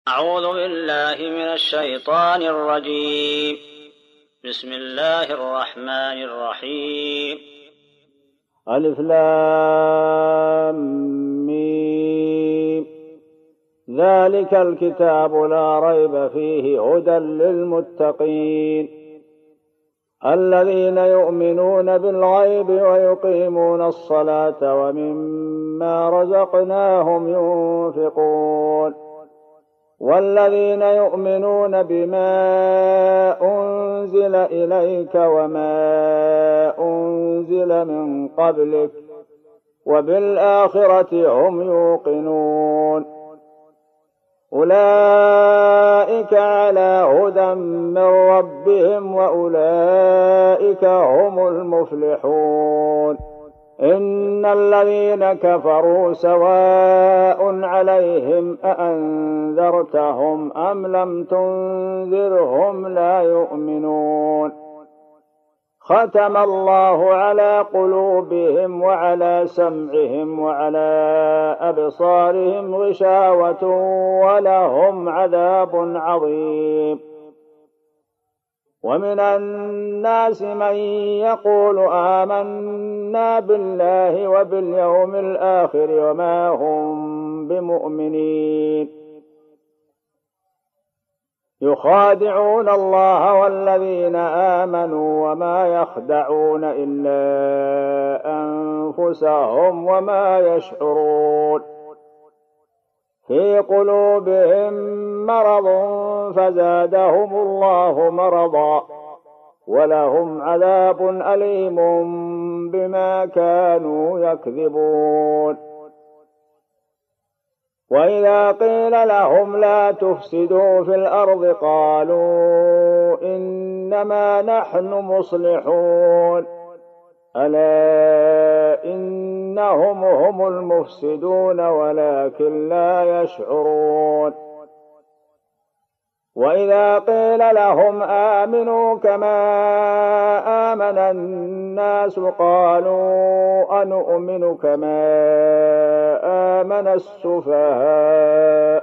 أعوذ بالله من الشيطان الرجيم. بسم الله الرحمن الرحيم. ألف لام ميم. ذلك الكتاب لا ريب فيه هدى للمتقين الذين يؤمنون بالغيب ويقيمون الصلاة ومما رزقناهم ينفقون والذين يؤمنون بما أنزل إليك وما أنزل من قبلك وبالآخرة هم يوقنون أولئك على هدى من ربهم وأولئك هم المفلحون. إن الذين كفروا سواء عليهم أأنذرتهم أم لم تنذرهم لا يؤمنون. ختم الله على قلوبهم وعلى سمعهم وعلى أبصارهم غشاوة ولهم عذاب عظيم. ومن الناس من يقول آمنا بالله وباليوم الآخر وما هم بمؤمنين يخادعون الله والذين آمنوا وما يخدعون إلا أنفسهم وما يشعرون. في قلوبهم مرض فزادهم الله مرضا ولهم عذاب أليم بما كانوا يكذبون. وإذا قيل لهم لا تفسدوا في الأرض قالوا إنما نحن مصلحون ألا إنهم هم المفسدون ولكن لا يشعرون. وإذا قيل لهم آمنوا كما آمن الناس قالوا أنؤمن كما آمن السفهاء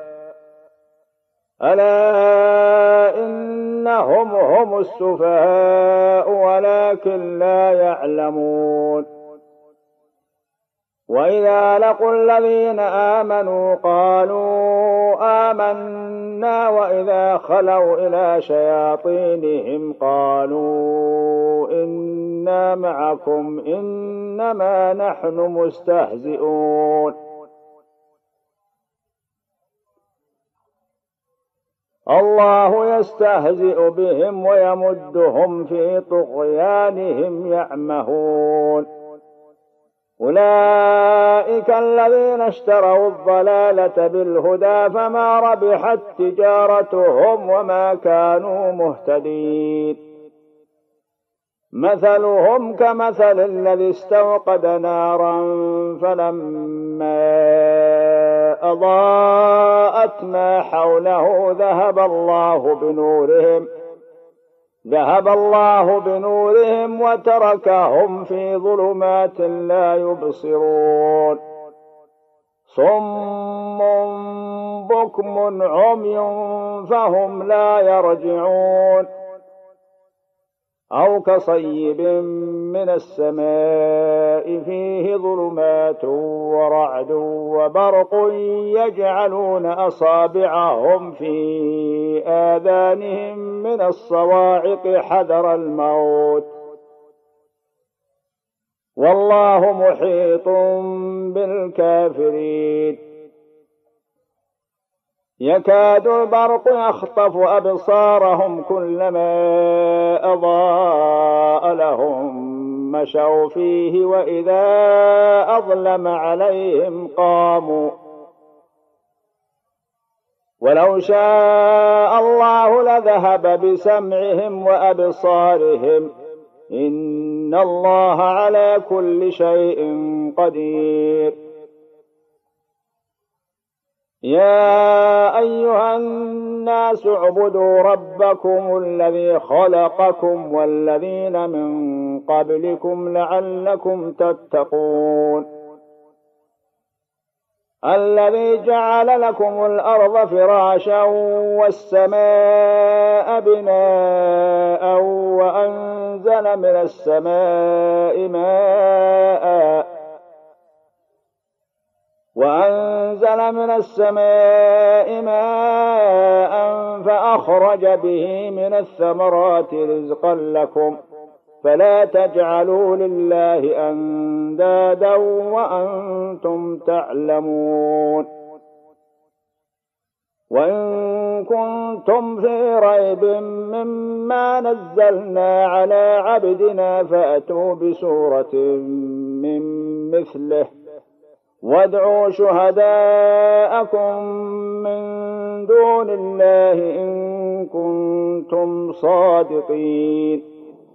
ألا إنهم هم السفهاء ولكن لا يعلمون. وإذا لقوا الذين آمنوا قالوا آمنا وإذا خلوا إلى شياطينهم قالوا إنا معكم إنما نحن مستهزئون. الله يستهزئ بهم ويمدهم في طغيانهم يعمهون. أولئك الذين اشتروا الضلالة بالهدى فما ربحت تجارتهم وما كانوا مهتدين. مثلهم كمثل الذي استوقد نارا فلما أضاءت ما حوله ذهب الله بنورهم وتركهم في ظلمات لا يبصرون. صم بكم عمي فهم لا يرجعون. أو كصيب من السماء فيه ظلمات ورعد وبرق يجعلون أصابعهم في آذانهم من الصواعق حذر الموت والله محيط بالكافرين. يكاد البرق يخطف أبصارهم كلما أضاء لهم مشوا فيه وإذا أظلم عليهم قاموا ولو شاء الله لذهب بسمعهم وأبصارهم إن الله على كل شيء قدير. يا أيها الناس اعبدوا ربكم الذي خلقكم والذين من قبلكم لعلكم تتقون. الذي جعل لكم الأرض فراشا والسماء بناء وأنزل من السماء ماء فأخرج به من الثمرات رزقا لكم فلا تجعلوا لله أندادا وأنتم تعلمون. وإن كنتم في ريب مما نزلنا على عبدنا فأتوا بسورة من مثله وادعوا شهداءكم من دون الله إن كنتم صادقين.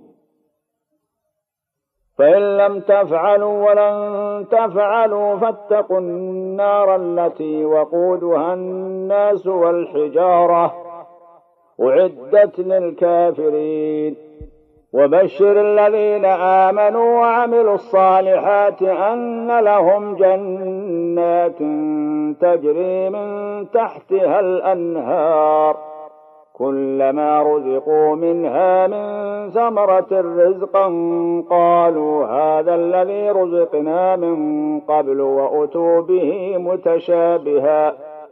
فإن لم تفعلوا ولن تفعلوا فاتقوا النار التي وقودها الناس والحجارة أعدت للكافرين. وبشر الذين آمنوا وعملوا الصالحات أن لهم جنات تجري من تحتها الأنهار كلما رزقوا منها من ثمرة رزقا قالوا هذا الذي رزقنا من قبل وأتوا به متشابها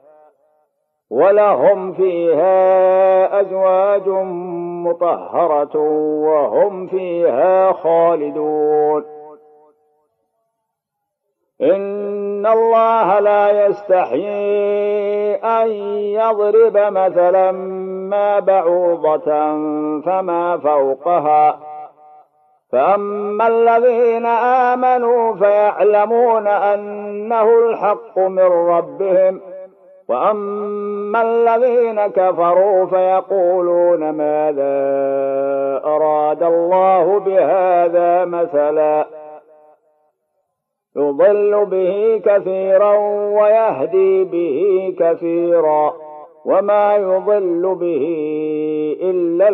ولهم فيها أزواج مطهرة وهم فيها خالدون. إن الله لا يستحيي أن يضرب مثلا ما بعوضة فما فوقها فأما الذين آمنوا فيعلمون أنه الحق من ربهم وأما الذين كفروا فيقولون ماذا أراد الله بهذا مثلا يضل به كثيرا ويهدي به كثيرا وما يضل به إلا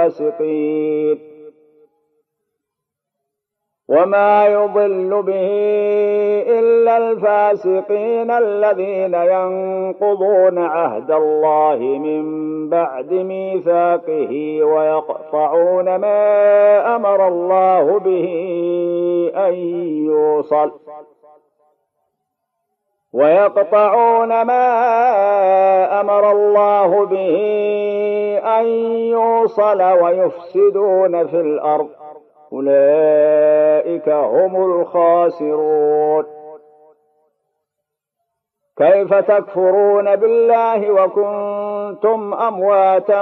الفاسقين الذين ينقضون عهد الله من بعد ميثاقه ويقطعون ما أمر الله به أن يوصل ويفسدون في الأرض أولئك هم الخاسرون. كيف تكفرون بالله وكنتم أمواتا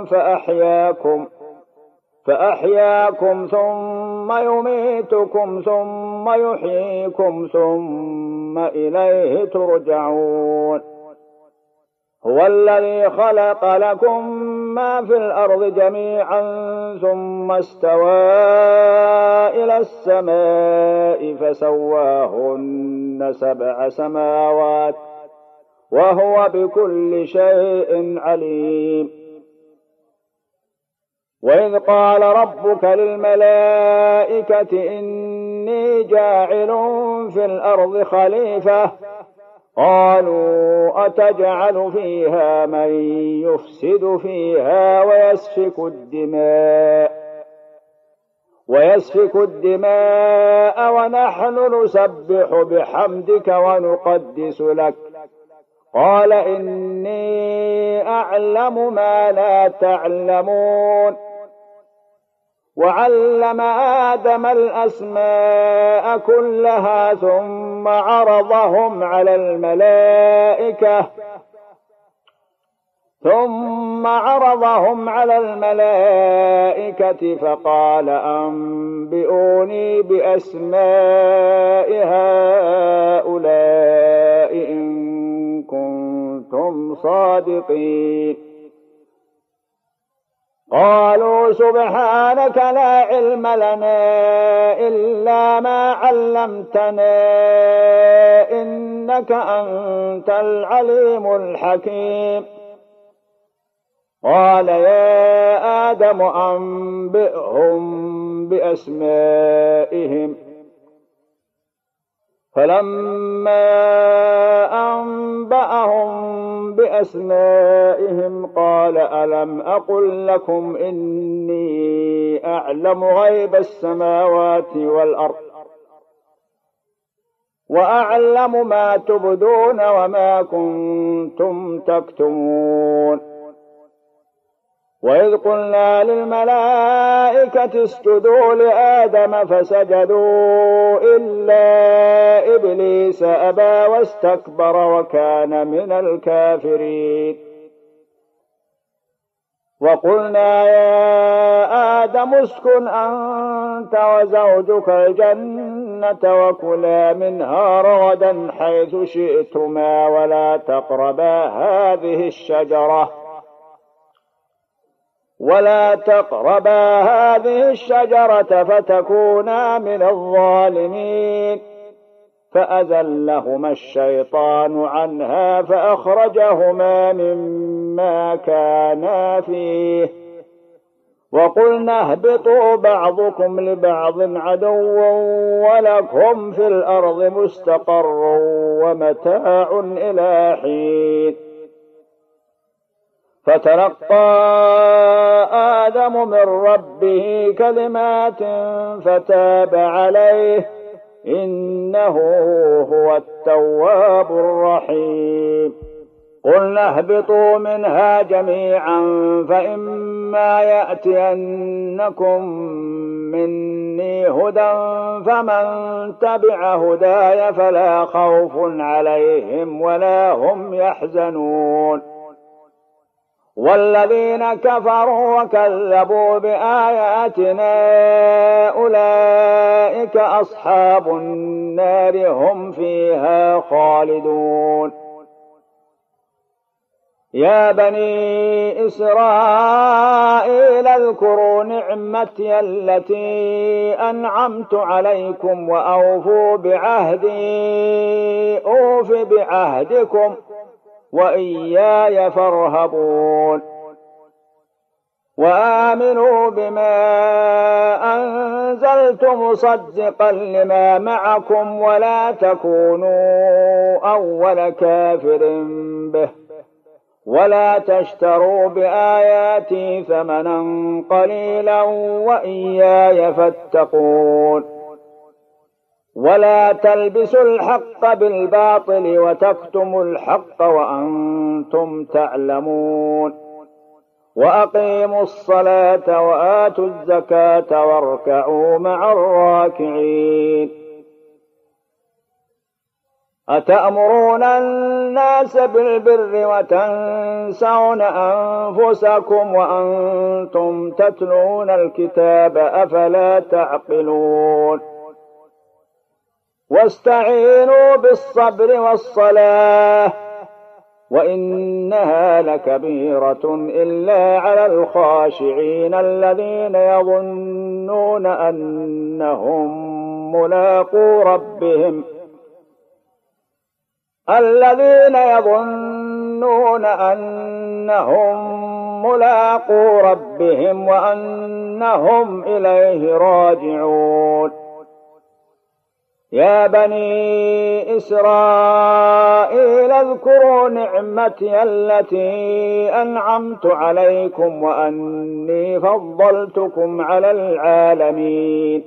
فأحياكم ثم يميتكم ثم يحييكم ثم إليه ترجعون. هو الذي خلق لكم ما في الأرض جميعا ثم استوى إلى السماء فسواهن 7 سماوات وهو بكل شيء عليم. وإذ قال ربك للملائكة إني جاعل في الأرض خليفة قالوا أتجعل فيها من يفسد فيها ويسفك الدماء ونحن نسبح بحمدك ونقدس لك قال إني أعلم ما لا تعلمون. وعلم آدم الأسماء كلها ثم عرضهم على الملائكة فقال أنبئوني بأسماء هؤلاء إن كنتم صادقين. قالوا سبحانك لا علم لنا إلا ما علمتنا إنك أنت العليم الحكيم. قال يا آدم أنبئهم بأسمائهم فلما أنبأهم بأسمائهم قال ألم أقل لكم إني أعلم غيب السماوات والأرض وأعلم ما تبدون وما كنتم تكتمون وإذ قلنا للملائكة اسجدوا لآدم فسجدوا إلا إبليس أبى واستكبر وكان من الكافرين وقلنا يا آدم اسكن أنت وزوجك الجنة وكلا منها رغدا حيث شئتما ولا تقربا هذه الشجرة فتكونا من الظالمين فأزلهما الشيطان عنها فأخرجهما مما كانا فيه وقلنا اهبطوا بعضكم لبعض عدو ولكم في الأرض مستقر ومتاع إلى حين فتلقى آدم من ربه كلمات فتاب عليه إنه هو التواب الرحيم قلنا اهبطوا منها جميعا فإما يأتينكم مني هدى فمن تبع هداي فلا خوف عليهم ولا هم يحزنون والذين كفروا وكذبوا بآياتنا أولئك أصحاب النار هم فيها خالدون يا بني إسرائيل اذكروا نعمتي التي أنعمت عليكم وأوفوا بعهدي أوف بعهدكم وإياي فارهبون وآمنوا بما أنزلت مصدقا لما معكم ولا تكونوا أول كافر به ولا تشتروا بآياتي ثمنا قليلا وإياي فاتقون ولا تلبسوا الحق بالباطل وتكتموا الحق وأنتم تعلمون وأقيموا الصلاة وآتوا الزكاة واركعوا مع الراكعين أتأمرون الناس بالبر وتنسون أنفسكم وأنتم تتلون الكتاب أفلا تعقلون واستعينوا بالصبر والصلاة وإنها لكبيرة إلا على الخاشعين الذين يظنون أنهم ملاقو ربهم وأنهم إليه راجعون يا بني إسرائيل اذكروا نعمتي التي أنعمت عليكم وأني فضلتكم على العالمين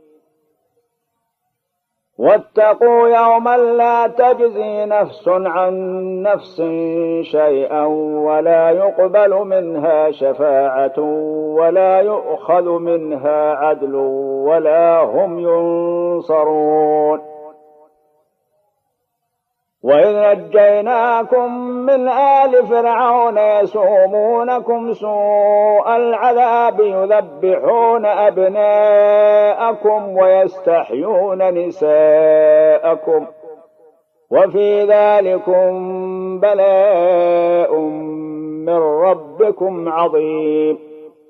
واتقوا يوما لا تجزي نفس عن نفس شيئا ولا يقبل منها شفاعة ولا يؤخذ منها عدل ولا هم ينصرون وإذ نجيناكم من آل فرعون يسومونكم سوء العذاب يذبحون أبناءكم ويستحيون نساءكم وفي ذلكم بلاء من ربكم عظيم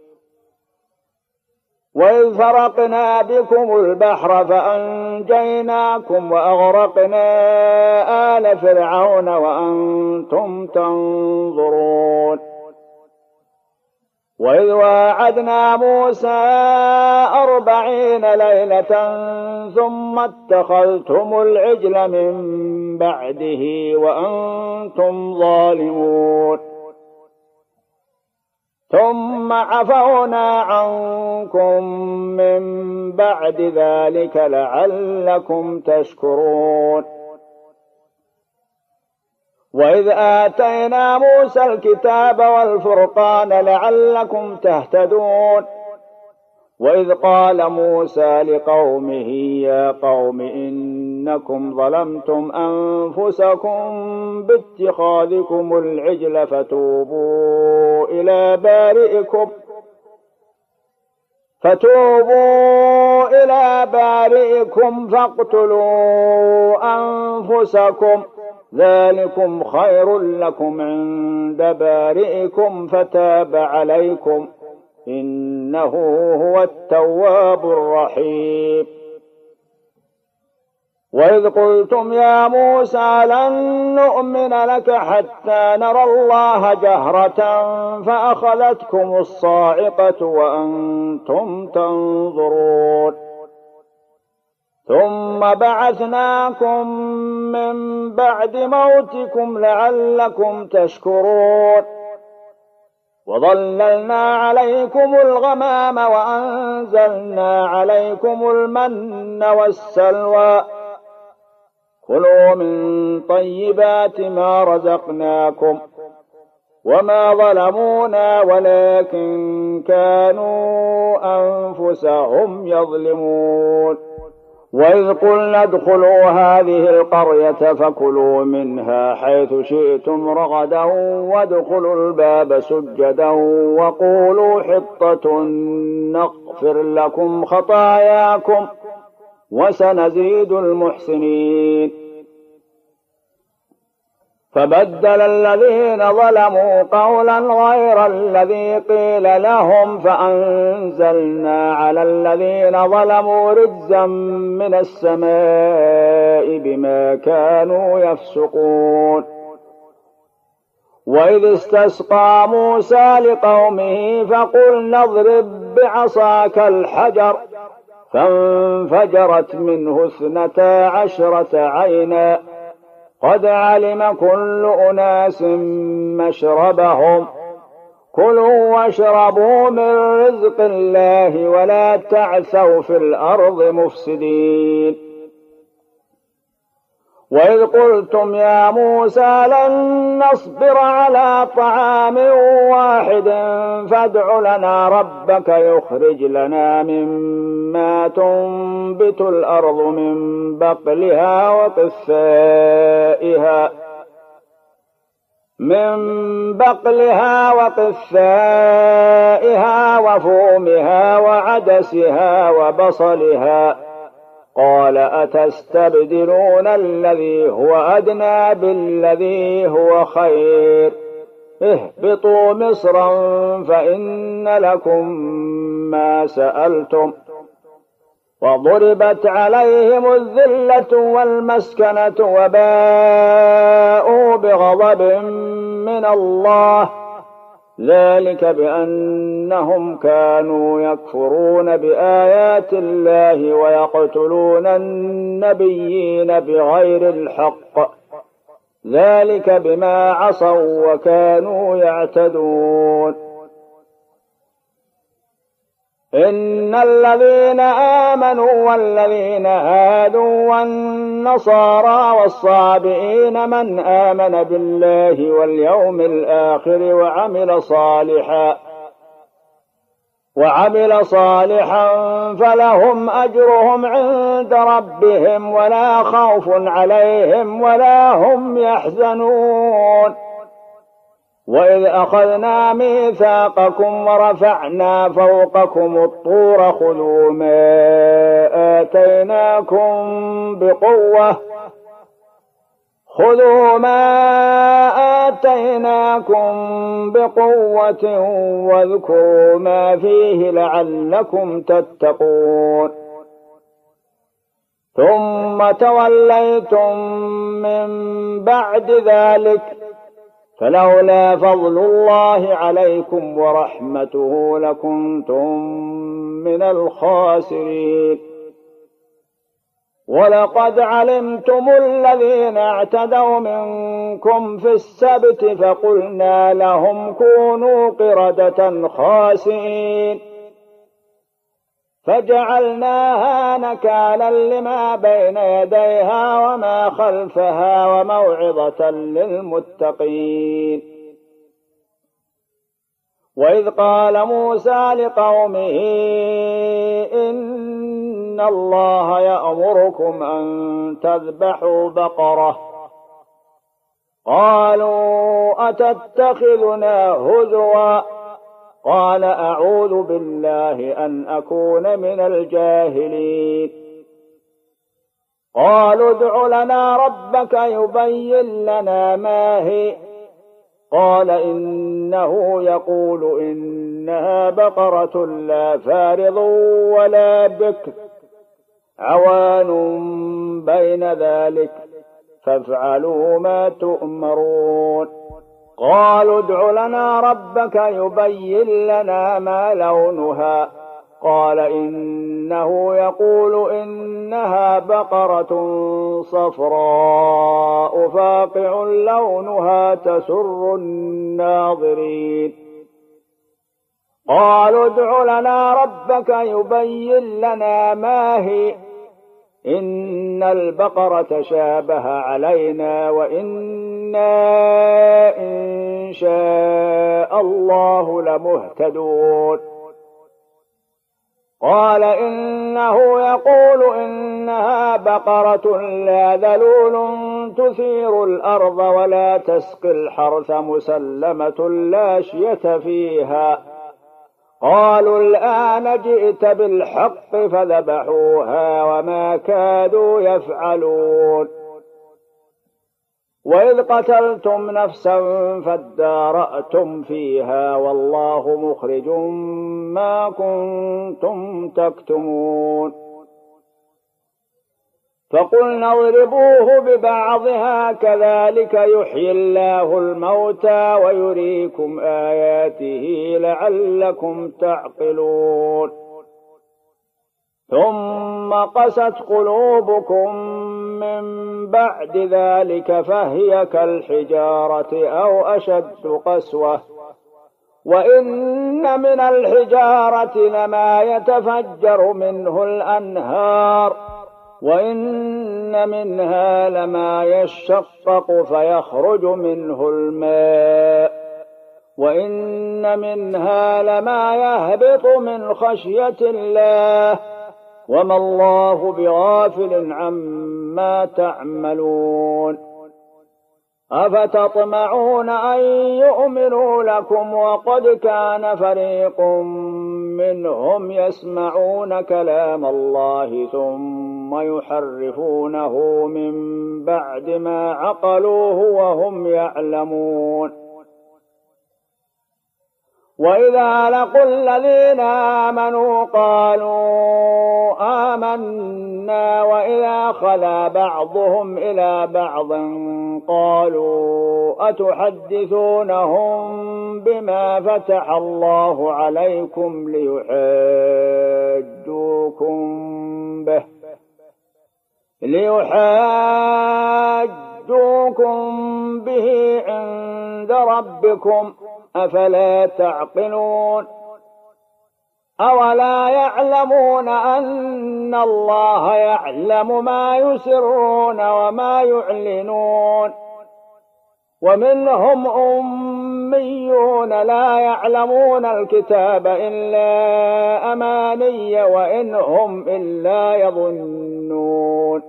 وإذ فرقنا بكم البحر فأنجيناكم وأغرقنا آل فرعون وأنتم تنظرون وإذ واعدنا موسى 40 ليلة ثم اتخذتم العجل من بعده وأنتم ظالمون ثم عفونا عنكم من بعد ذلك لعلكم تشكرون وإذ آتينا موسى الكتاب والفرقان لعلكم تهتدون وإذ قال موسى لقومه يا قوم إنكم ظلمتم أنفسكم باتخاذكم العجل فتوبوا إلى بارئكم فاقتلوا أنفسكم ذلكم خير لكم عند بارئكم فتاب عليكم إنه هو التواب الرحيم وإذ قلتم يا موسى لن نؤمن لك حتى نرى الله جهرة فأخذتكم الصاعقة وأنتم تنظرون ثم بعثناكم من بعد موتكم لعلكم تشكرون وظللنا عليكم الغمام وأنزلنا عليكم المن والسلوى كلوا من طيبات ما رزقناكم وما ظلمونا ولكن كانوا أنفسهم يظلمون وإذ قلنا ادخلوا هذه القرية فكلوا منها حيث شئتم رغدا وادخلوا الباب سجدا وقولوا حطة نغفر لكم خطاياكم وسنزيد المحسنين فبدل الذين ظلموا قولا غير الذي قيل لهم فأنزلنا على الذين ظلموا رجزا من السماء بما كانوا يفسقون وإذ استسقى موسى لقومه فقلنا اضرب بعصاك الحجر فانفجرت منه 12 عينا قد علم كل أناس مشربهم كلوا واشربوا من رزق الله ولا تعثوا في الأرض مفسدين وإذ قلتم يا موسى لن نصبر على طعام واحد فادع لنا ربك يخرج لنا مما تنبت الأرض من بقلها وقثائها وفومها وعدسها وبصلها قال أتستبدلون الذي هو أدنى بالذي هو خير اهبطوا مصرا فإن لكم ما سألتم وضربت عليهم الذلة والمسكنة وباءوا بغضب من الله ذلك بأنهم كانوا يكفرون بآيات الله ويقتلون النبيين بغير الحق ذلك بما عصوا وكانوا يعتدون إن الذين آمنوا والذين هادوا والنصارى والصابئين من آمن بالله واليوم الآخر وعمل صالحا فلهم أجرهم عند ربهم ولا خوف عليهم ولا هم يحزنون وإذ أخذنا ميثاقكم ورفعنا فوقكم الطور خذوا ما آتيناكم بقوة واذكروا ما فيه لعلكم تتقون ثم توليتم من بعد ذلك فلولا فضل الله عليكم ورحمته لكنتم من الخاسرين. ولقد علمتم الذين اعتدوا منكم في السبت فقلنا لهم كونوا قردة خاسئين فجعلناها نكالا لما بين يديها وما خلفها وموعظة للمتقين. وإذ قال موسى لقومه إن الله يأمركم أن تذبحوا بقرة قالوا أتتخذنا هزوا قال أعوذ بالله أن أكون من الجاهلين. قالوا ادع لنا ربك يبين لنا ما هي قال إنه يقول إنها بقرة لا فارض ولا بكر عوان بين ذلك فافعلوا ما تؤمرون. قالوا ادع لنا ربك يبين لنا ما لونها قال إنه يقول إنها بقرة صفراء فاقع لونها تسر الناظرين. قالوا ادع لنا ربك يبين لنا ما هي إن البقرة شابه علينا وإنا إن شاء الله لمهتدون. قال إنه يقول إنها بقرة لا ذلول تثير الأرض ولا تسقي الحرث مسلمة لا شية فيها. قالوا الآن جئت بالحق فذبحوها وما كادوا يفعلون. وإذ قتلتم نفسا فادارأتم فيها والله مخرج ما كنتم تكتمون. فقلنا اضربوه ببعضها كذلك يحيي الله الموتى ويريكم آياته لعلكم تعقلون. ثم قست قلوبكم من بعد ذلك فهي كالحجارة أو أشد قسوة وإن من الحجارة لما يتفجر منه الأنهار وإن منها لما يشقق فيخرج منه الماء وإن منها لما يهبط من خشية الله وما الله بغافل عما تعملون. أفتطمعون أن يؤمنوا لكم وقد كان فريق منهم يسمعون كلام الله ثم يحرفونه من بعد ما عقلوه وهم يعلمون. وإذا لقوا الذين آمنوا قالوا آمنا وإذا خلا بعضهم إلى بعض قالوا أتحدثونهم بما فتح الله عليكم ليحاجوكم به عند ربكم أفلا تعقلون. أولا يعلمون أن الله يعلم ما يسرون وما يعلنون. ومنهم أميون لا يعلمون الكتاب إلا أماني وإن هم إلا يظنون.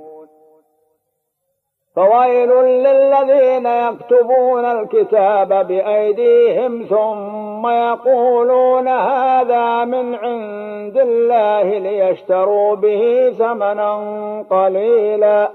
فويل للذين يكتبون الكتاب بأيديهم ثم يقولون هذا من عند الله ليشتروا به ثمنا قليلا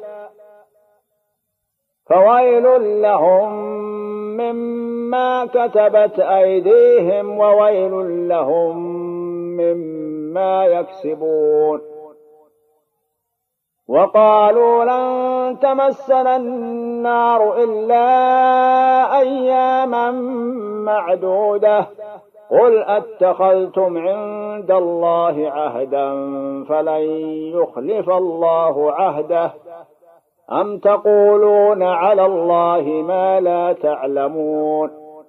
فويل لهم مما كتبت أيديهم وويل لهم مما يكسبون. وقالوا لن تمسنا النار إلا أياما معدودة قل أتخذتم عند الله عهدا فلن يخلف الله عهده أم تقولون على الله ما لا تعلمون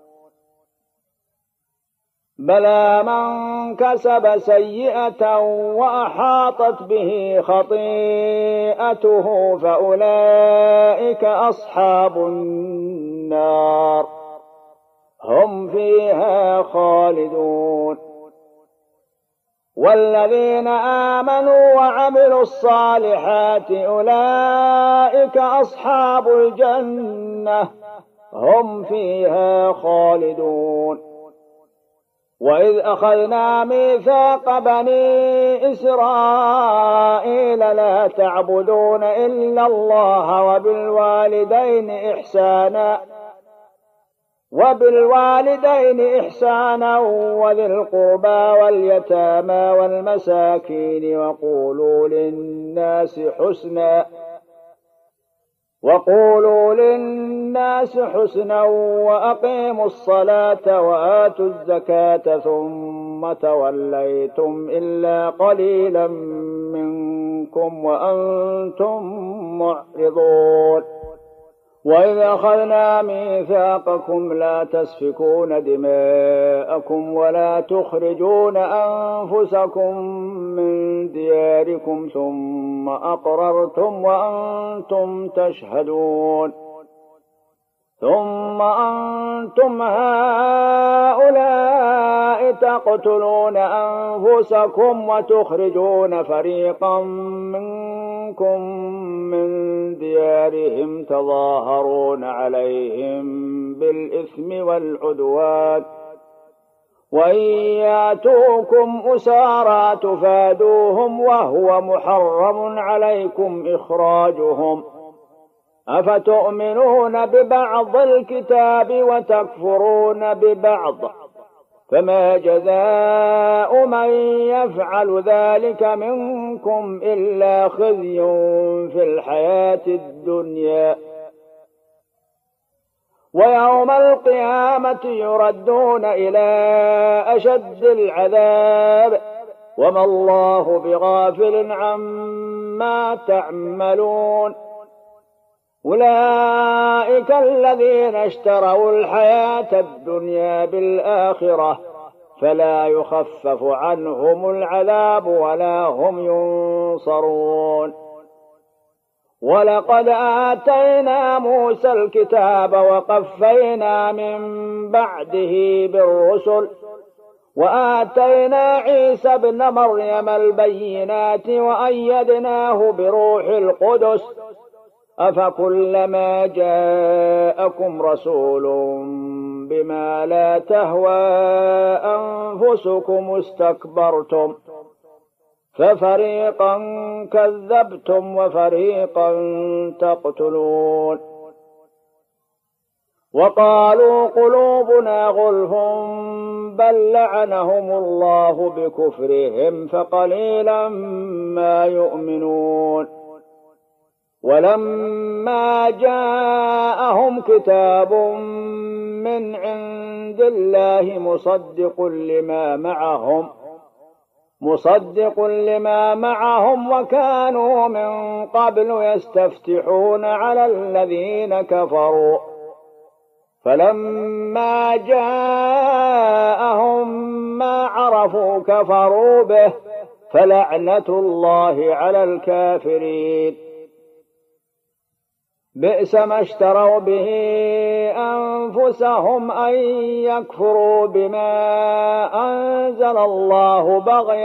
بلى من كسب سيئة وأحاطت به خطيئته فأولئك أصحاب النار هم فيها خالدون والذين آمنوا وعملوا الصالحات أولئك أصحاب الجنة هم فيها خالدون وإذ أخذنا ميثاق بني إسرائيل لا تعبدون إلا الله وبالوالدين إحسانا وذي القربى واليتامى والمساكين وقولوا للناس حسنا وأقيموا الصلاة وآتوا الزكاة ثم توليتم إلا قليلا منكم وأنتم معرضون وإذ أخذنا ميثاقكم لا تسفكون دماءكم ولا تخرجون أنفسكم من دياركم ثم أقررتم وأنتم تشهدون ثم أنتم هؤلاء تقتلون أنفسكم وتخرجون فريقا منكم من ديارهم تظاهرون عليهم بالإثم والعدوان وإن ياتوكم أسارى تفادوهم وهو محرم عليكم إخراجهم أفتؤمنون ببعض الكتاب وتكفرون ببعض فما جزاء من يفعل ذلك منكم إلا خزي في الحياة الدنيا ويوم القيامة يردون إلى أشد العذاب وما الله بغافل عما تعملون أولئك الذين اشتروا الحياة الدنيا بالآخرة فلا يخفف عنهم العذاب ولا هم ينصرون ولقد آتينا موسى الكتاب وقفينا من بعده بالرسل وآتينا عيسى ابن مريم البينات وأيدناه بروح القدس أفكلما جاءكم رسول بما لا تهوى أنفسكم استكبرتم ففريقا كذبتم وفريقا تقتلون وقالوا قلوبنا غلف بل لعنهم الله بكفرهم فقليلا ما يؤمنون ولما جاءهم كتاب من عند الله مصدق لما معهم وكانوا من قبل يستفتحون على الذين كفروا فلما جاءهم ما عرفوا كفروا به فلعنة الله على الكافرين بئس ما اشتروا به أنفسهم أن يكفروا بما أنزل الله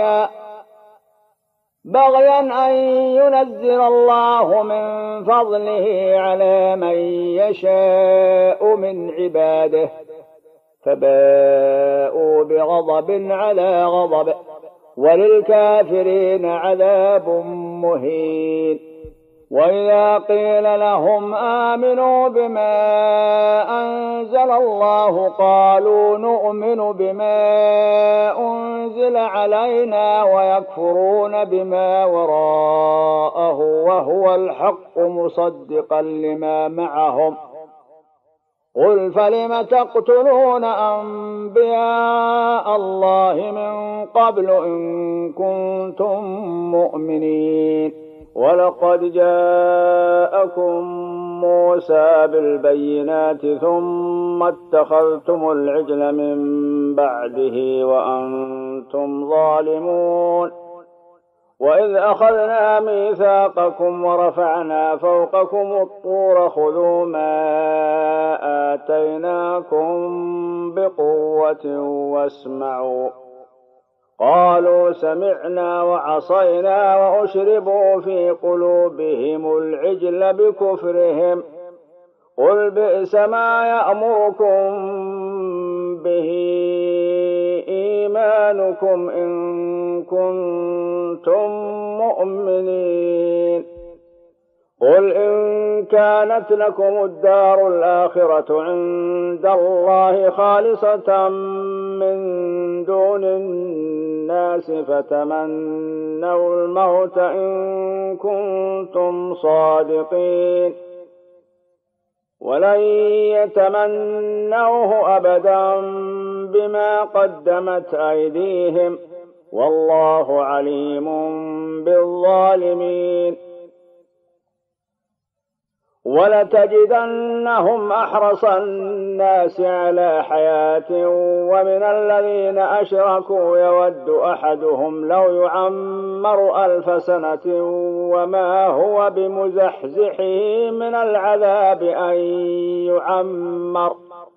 بغيا أن ينزل الله من فضله على من يشاء من عباده فباءوا بغضب على غضب وللكافرين عذاب مهين وإذا قيل لهم آمنوا بما أنزل الله قالوا نؤمن بما أنزل علينا ويكفرون بما وراءه وهو الحق مصدقا لما معهم قل فلم تقتلون أنبياء الله من قبل إن كنتم مؤمنين ولقد جاءكم موسى بالبينات ثم اتخذتم العجل من بعده وأنتم ظالمون وإذ أخذنا ميثاقكم ورفعنا فوقكم الطور خذوا ما آتيناكم بقوة واسمعوا قالوا سمعنا وعصينا وأشربوا في قلوبهم العجل بكفرهم قل بئس ما يأمركم به إيمانكم إن كنتم مؤمنين قل إن كانت لكم الدار الآخرة عند الله خالصة من دون الناس فتمنوا الموت إن كنتم صادقين ولن يتمنوه أبدا بما قدمت أيديهم والله عليم بالظالمين ولتجدنهم أحرص الناس على حياة ومن الذين أشركوا يود أحدهم لو يعمر 1000 سنة وما هو بمزحزحه من العذاب أن يعمر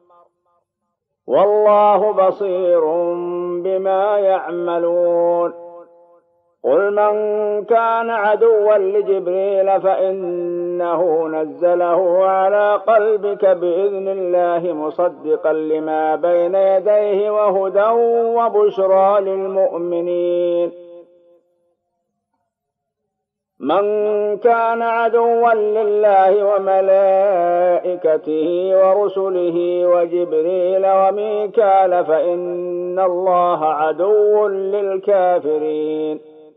والله بصير بما يعملون قل من كان عدوا لجبريل فإنه نزله على قلبك بإذن الله مصدقا لما بين يديه وهدى وبشرى للمؤمنين من كان عدوا لله وملائكته ورسله وجبريل وميكال فإن الله عدو للكافرين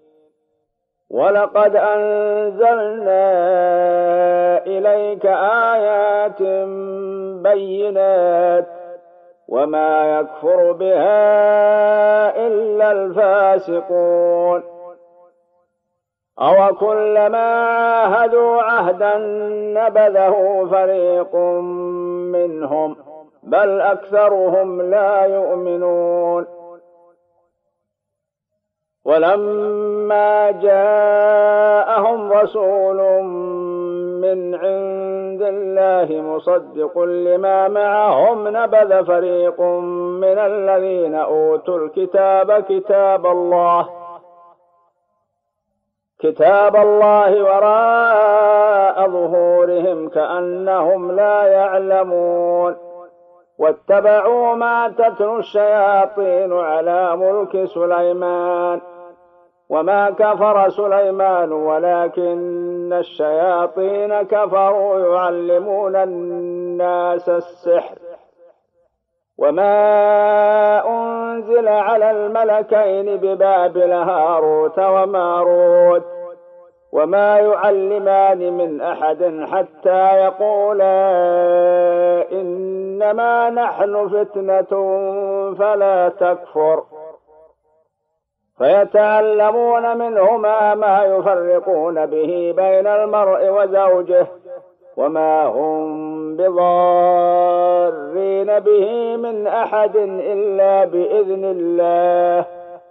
ولقد أنزلنا إليك آيات بينات وما يكفر بها إلا الفاسقون أو كلما عاهدوا عهدا نبذه فريق منهم بل أكثرهم لا يؤمنون ولما جاءهم رسول من عند الله مصدق لما معهم نبذ فريق من الذين أوتوا الكتاب كتاب الله وراء ظهورهم كأنهم لا يعلمون واتبعوا ما تتلو الشياطين على ملك سليمان وما كفر سليمان ولكن الشياطين كفروا يعلمون الناس السحر وما أنزل على الملكين ببابل هاروت وماروت وما يعلمان من أحد حتى يقولا إنما نحن فتنة فلا تكفر فيتعلمون منهما ما يفرقون به بين المرء وزوجه وما هم بضارين به من أحد إلا بإذن الله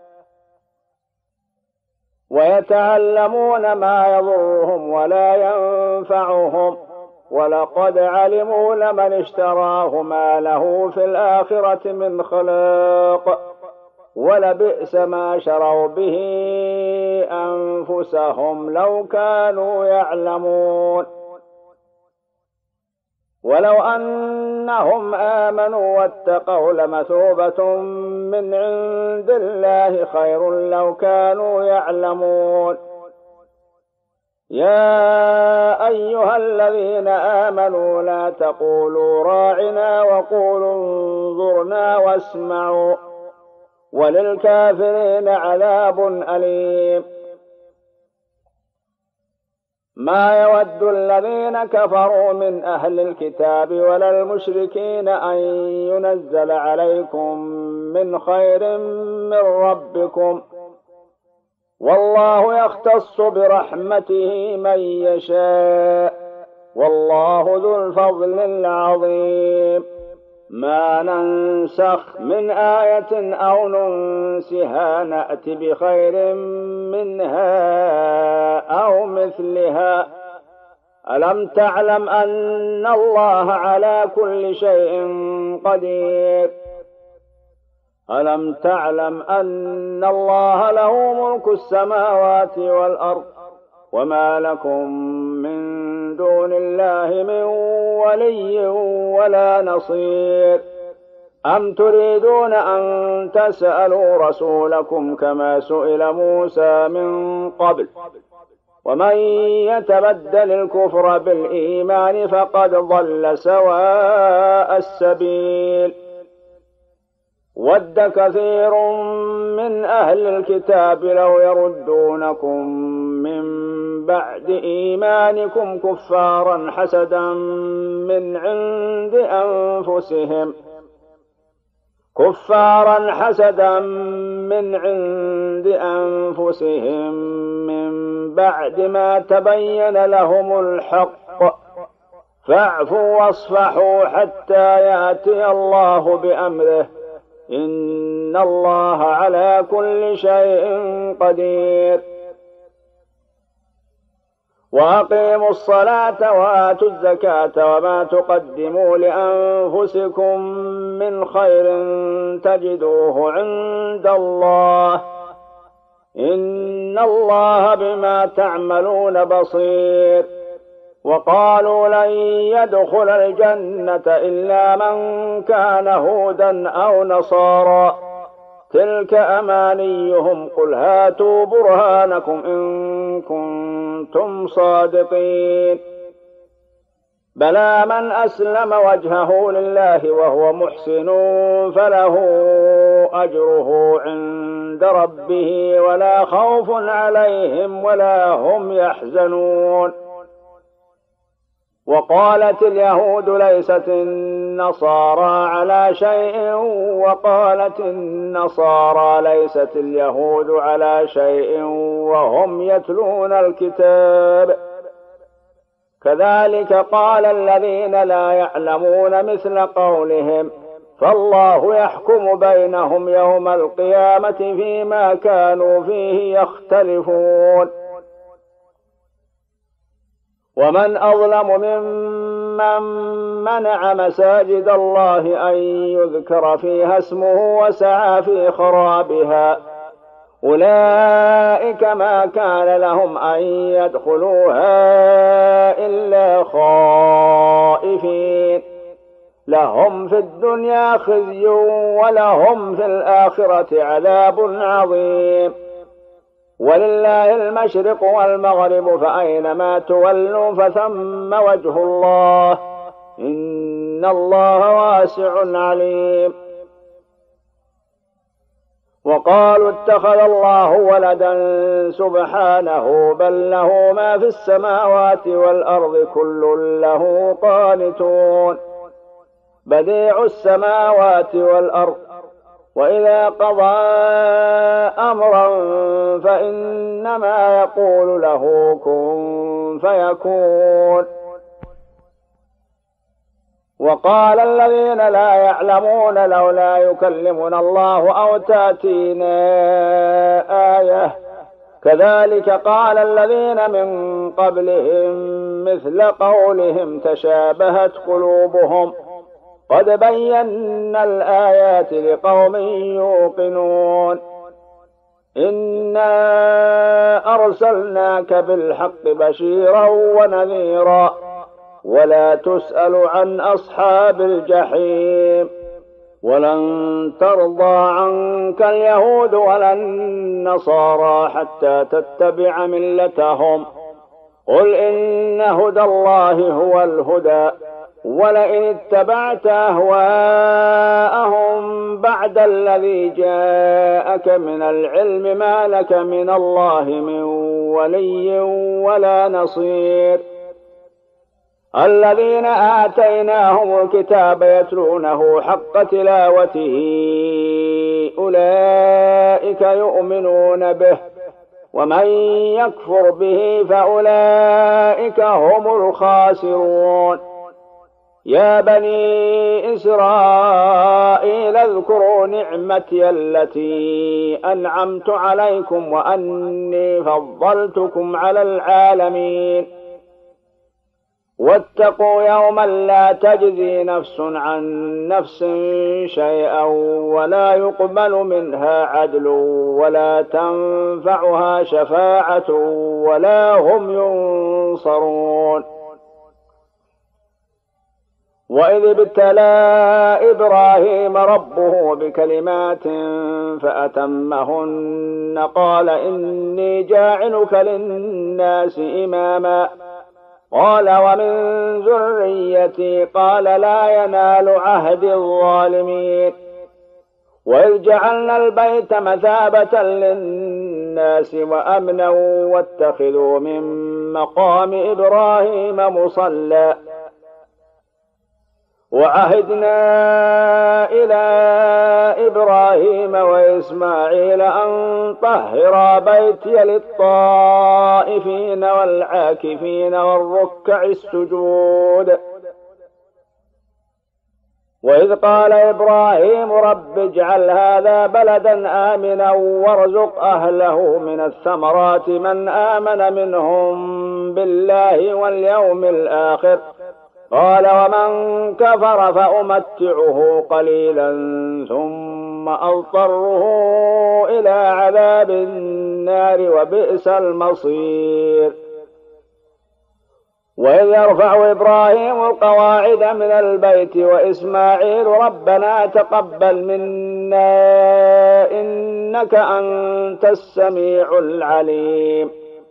ويتعلمون ما يضرهم ولا ينفعهم ولقد علموا لمن اشتراه ما له في الآخرة من خلاق ولبئس ما شروا به أنفسهم لو كانوا يعلمون ولو أنهم آمنوا واتقوا لمثوبة من عند الله خير لو كانوا يعلمون يا أيها الذين آمنوا لا تقولوا راعنا وقولوا انظرنا واسمعوا وللكافرين عذاب أليم. ما يود الذين كفروا من أهل الكتاب ولا المشركين أن ينزل عليكم من خير من ربكم، والله يختص برحمته من يشاء، والله ذو الفضل العظيم. ما ننسخ من آية أو ننسها نأت بخير منها أو مثلها. ألم تعلم أن الله على كل شيء قدير؟ ألم تعلم أن الله له ملك السماوات والأرض وما لكم من دون الله من ولي ولا نصير؟ أم تريدون أن تسألوا رسولكم كما سئل موسى من قبل؟ ومن يتبدل الكفر بالإيمان فقد ضل سواء السبيل. ود كثير من أهل الكتاب لو يردونكم من بعد إيمانكم كفارا حسدا من عند أنفسهم من بعد ما تبين لهم الحق، فاعفوا واصفحوا حتى يأتي الله بأمره، إن الله على كل شيء قدير. وأقيموا الصلاة وآتوا الزكاة وما تقدموا لأنفسكم من خير تجدوه عند الله، إن الله بما تعملون بصير. وقالوا لن يدخل الجنة إلا من كان هودا أو نصارى، تلك أمانيهم، قل هاتوا برهانكم إن كنتم صادقين. بلى من أسلم وجهه لله وهو محسن فله أجره عند ربه ولا خوف عليهم ولا هم يحزنون. وقالت اليهود ليست النصارى على شيء وقالت النصارى ليست اليهود على شيء وهم يتلون الكتاب، كذلك قال الذين لا يعلمون مثل قولهم، فالله يحكم بينهم يوم القيامة فيما كانوا فيه يختلفون. ومن أظلم ممن منع مساجد الله أن يذكر فيها اسمه وسعى في خرابها، أولئك ما كان لهم أن يدخلوها إلا خائفين، لهم في الدنيا خزي ولهم في الآخرة عذاب عظيم. ولله المشرق والمغرب فأينما تولوا فثم وجه الله، إن الله واسع عليم. وقالوا اتخذ الله ولدا سبحانه بل له ما في السماوات والأرض كل له قانتون، بديع السماوات والأرض، وإذا قضى أمرا فإنما يقول له كن فيكون. وقال الذين لا يعلمون لولا يكلمنا الله أو تأتينا آية، كذلك قال الذين من قبلهم مثل قولهم تشابهت قلوبهم، قد بينا الآيات لقوم يوقنون. إنا أرسلناك بالحق بشيرا ونذيرا ولا تسأل عن أصحاب الجحيم. ولن ترضى عنك اليهود ولا النصارى حتى تتبع ملتهم، قل إن هدى الله هو الهدى ولئن اتبعت أهواءهم بعد الذي جاءك من العلم ما لك من الله من ولي ولا نصير. الذين آتيناهم الكتاب يتلونه حق تلاوته أولئك يؤمنون به ومن يكفر به فأولئك هم الخاسرون. يا بني إسرائيل اذكروا نعمتي التي أنعمت عليكم وأني فضلتكم على العالمين. واتقوا يوما لا تجزي نفس عن نفس شيئا ولا يقبل منها عدل ولا تنفعها شفاعة ولا هم ينصرون. وإذ ابتلى إبراهيم ربه بكلمات فأتمهن قال إني جاعلك للناس إماما قال ومن ذريتي قال لا ينال عهد الظالمين. وإذ جعلنا البيت مثابة للناس وأمنا واتخذوا من مقام إبراهيم مصلى وعهدنا إلى إبراهيم وإسماعيل أن طهرا بيتي للطائفين والعاكفين والركع السجود. وإذ قال إبراهيم رب اجعل هذا بلدا آمنا وارزق أهله من الثمرات من آمن منهم بالله واليوم الآخر قال ومن كفر فأمتعه قليلا ثم أضطره إلى عذاب النار وبئس المصير. وإذ يرفع إبراهيم القواعد من البيت وإسماعيل ربنا تقبل منا إنك أنت السميع العليم.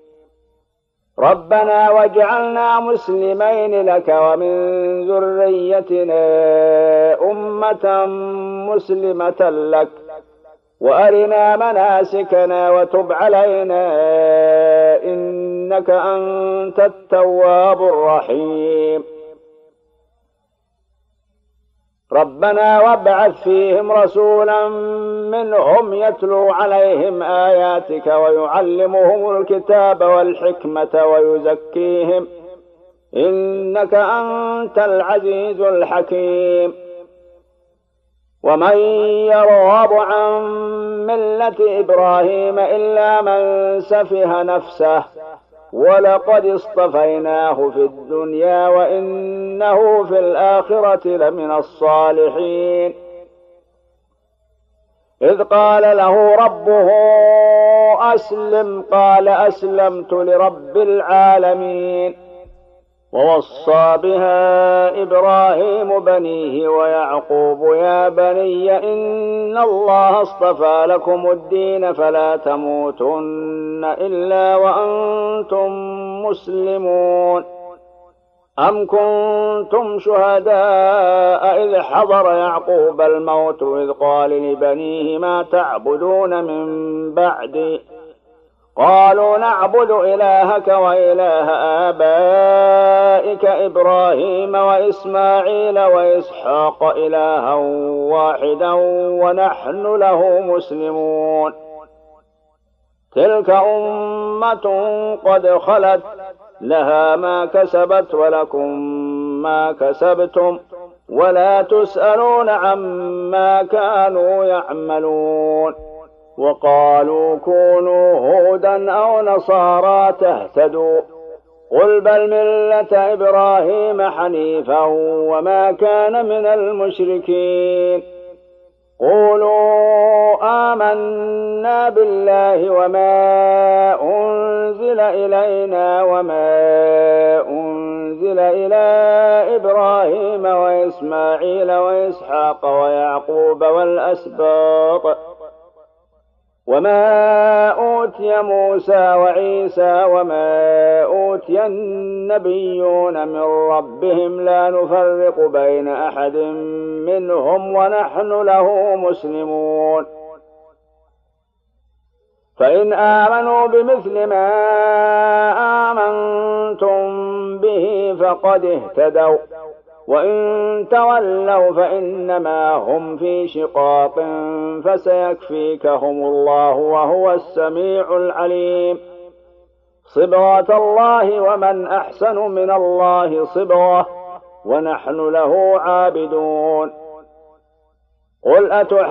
ربنا واجعلنا مسلمين لك ومن ذريتنا أمة مسلمة لك وأرنا مناسكنا وتب علينا إنك أنت التواب الرحيم. ربنا وابعث فيهم رسولا منهم يتلو عليهم آياتك ويعلمهم الكتاب والحكمة ويزكيهم إنك أنت العزيز الحكيم. ومن يرغب عن ملة إبراهيم إلا من سفه نفسه ولقد اصطفيناه في الدنيا وإنه في الآخرة لمن الصالحين. إذ قال له ربه أسلم قال أسلمت لرب العالمين. ووصى بها إبراهيم بنيه ويعقوب يا بني إن الله اصطفى لكم الدين فلا تموتن إلا وأنتم مسلمون. أم كنتم شهداء إذ حضر يعقوب الموت إذ قال لبنيه ما تعبدون من بعدي قالوا نعبد إلهك وإله آبائك إبراهيم وإسماعيل وإسحاق إلها واحدا ونحن له مسلمون. تلك أمة قد خلت لها ما كسبت ولكم ما كسبتم ولا تسألون عما كانوا يعملون. وقالوا كونوا هودا أو نصارى تهتدوا قل بل ملة إبراهيم حنيفا وما كان من المشركين. قولوا آمنا بالله وما أنزل إلينا وما أنزل إلى إبراهيم وإسماعيل وإسحاق ويعقوب والأسباط وما أوتي موسى وعيسى وما أوتي النبيون من ربهم لا نفرق بين أحد منهم ونحن له مسلمون فإن آمنوا بمثل ما آمنتم به فقد اهتدوا وإن تولوا فإنما هم في شقاق فسيكفيكهم الله وهو السميع العليم صبغة الله ومن أحسن من الله صبغة ونحن له عابدون قل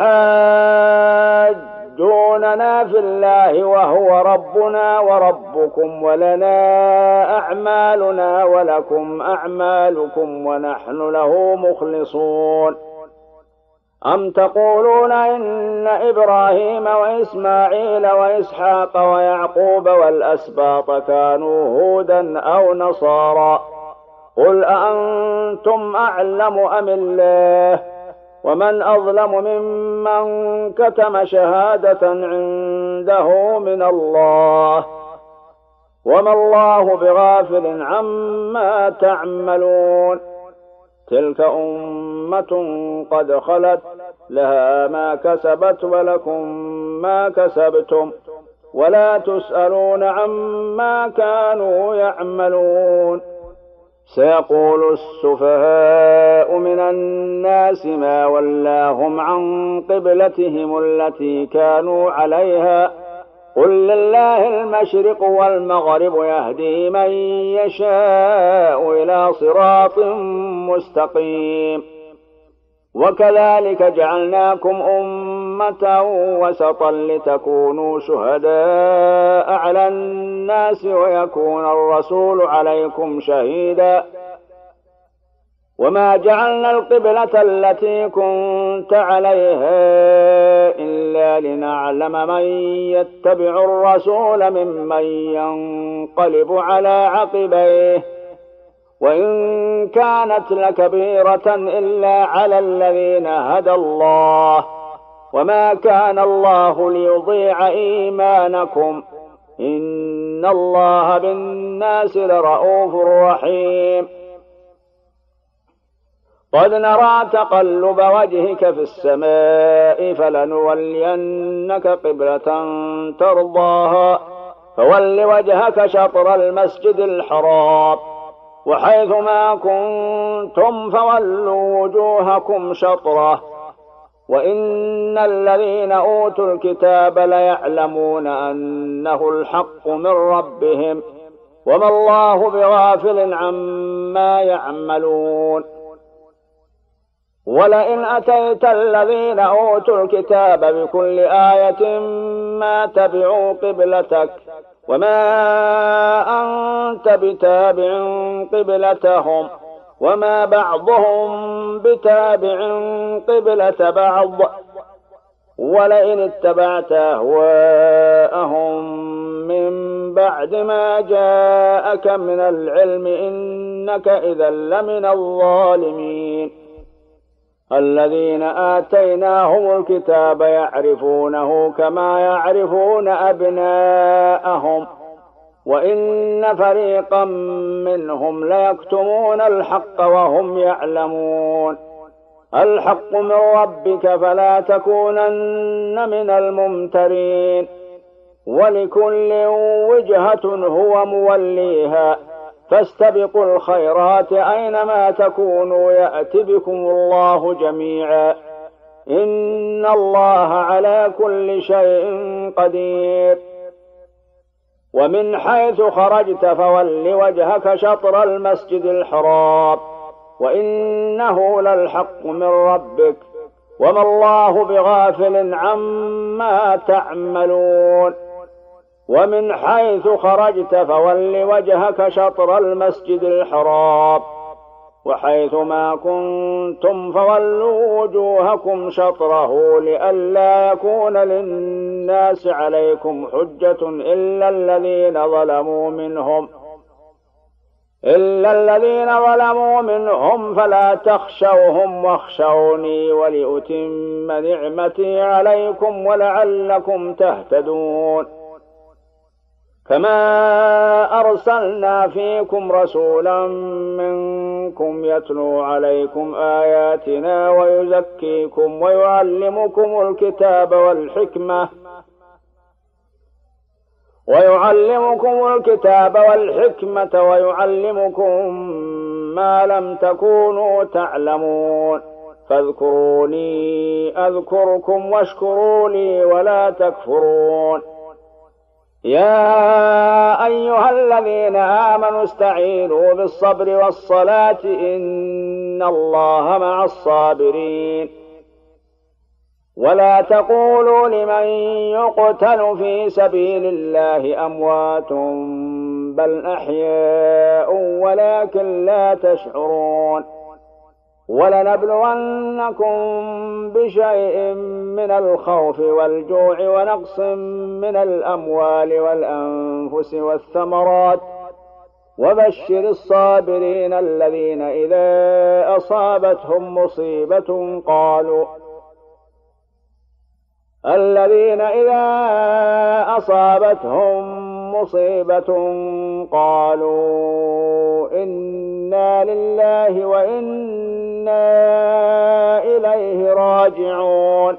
أتحاجوننا في الله وهو ربنا وربكم ولنا أعمالنا ولكم أعمالكم ونحن له مخلصون أم تقولون إن إبراهيم وإسماعيل وإسحاق ويعقوب والأسباط كانوا هودا أو نصارى قل أأنتم أعلم أم الله ومن أظلم ممن كتم شهادة عنده من الله وما الله بغافل عما تعملون تلك أمة قد خلت لها ما كسبت ولكم ما كسبتم ولا تسألون عما كانوا يعملون سيقول السفهاء من الناس ما ولاهم عن قبلتهم التي كانوا عليها قل لله المشرق والمغرب يهدي من يشاء إلى صراط مستقيم وكذلك جعلناكم أمة وسطا لتكونوا شهداء على الناس ويكون الرسول عليكم شهيدا وما جعلنا القبلة التي كنت عليها إلا لنعلم من يتبع الرسول ممن ينقلب على عقبيه وإن كانت لكبيرة إلا على الذين هدى الله وما كان الله ليضيع إيمانكم إن الله بالناس لرؤوف رحيم قد نرى تقلب وجهك في السماء فلنولينك قبلة ترضاها فول وجهك شطر المسجد الحرام وحيث ما كنتم فولوا وجوهكم شطره وإن الذين أوتوا الكتاب ليعلمون أنه الحق من ربهم وما الله بغافل عما يعملون ولئن أتيت الذين أوتوا الكتاب بكل آية ما تبعوا قبلتك وما أنت بتابع قبلتهم وما بعضهم بتابع قبلة بعض ولئن اتبعت أهواءهم من بعد ما جاءك من العلم إنك إذا لمن الظالمين الذين آتيناهم الكتاب يعرفونه كما يعرفون أبناءهم وإن فريقا منهم ليكتمون الحق وهم يعلمون الحق من ربك فلا تكونن من الممترين ولكل وجهة هو موليها فاستبقوا الخيرات أينما تكونوا يأت بكم الله جميعا إن الله على كل شيء قدير ومن حيث خرجت فول وجهك شطر المسجد الحرام وإنه للحق من ربك وما الله بغافل عما تعملون ومن حيث خرجت فول وجهك شطر المسجد الحرام وحيث ما كنتم فولوا وجوهكم شطره لئلا يكون للناس عليكم حجة إلا الذين ظلموا منهم إلا الذين ظلموا منهم فلا تخشوهم واخشوني ولأتم نعمتي عليكم ولعلكم تهتدون. كما أرسلنا فيكم رسولا منكم يتلو عليكم آياتنا ويزكيكم ويعلمكم الكتاب والحكمة ويعلمكم ما لم تكونوا تعلمون. فاذكروني أذكركم واشكروا لي ولا تكفرون. يا أيها الذين آمنوا استعينوا بالصبر والصلاة إن الله مع الصابرين. ولا تقولوا لمن يقتل في سبيل الله أموات بل أحياء ولكن لا تشعرون. ولنبلونكم بشيء من الخوف والجوع ونقص من الأموال والأنفس والثمرات وبشر الصابرين الذين إذا أصابتهم مصيبة قالوا إنا لله وإنا إليه راجعون.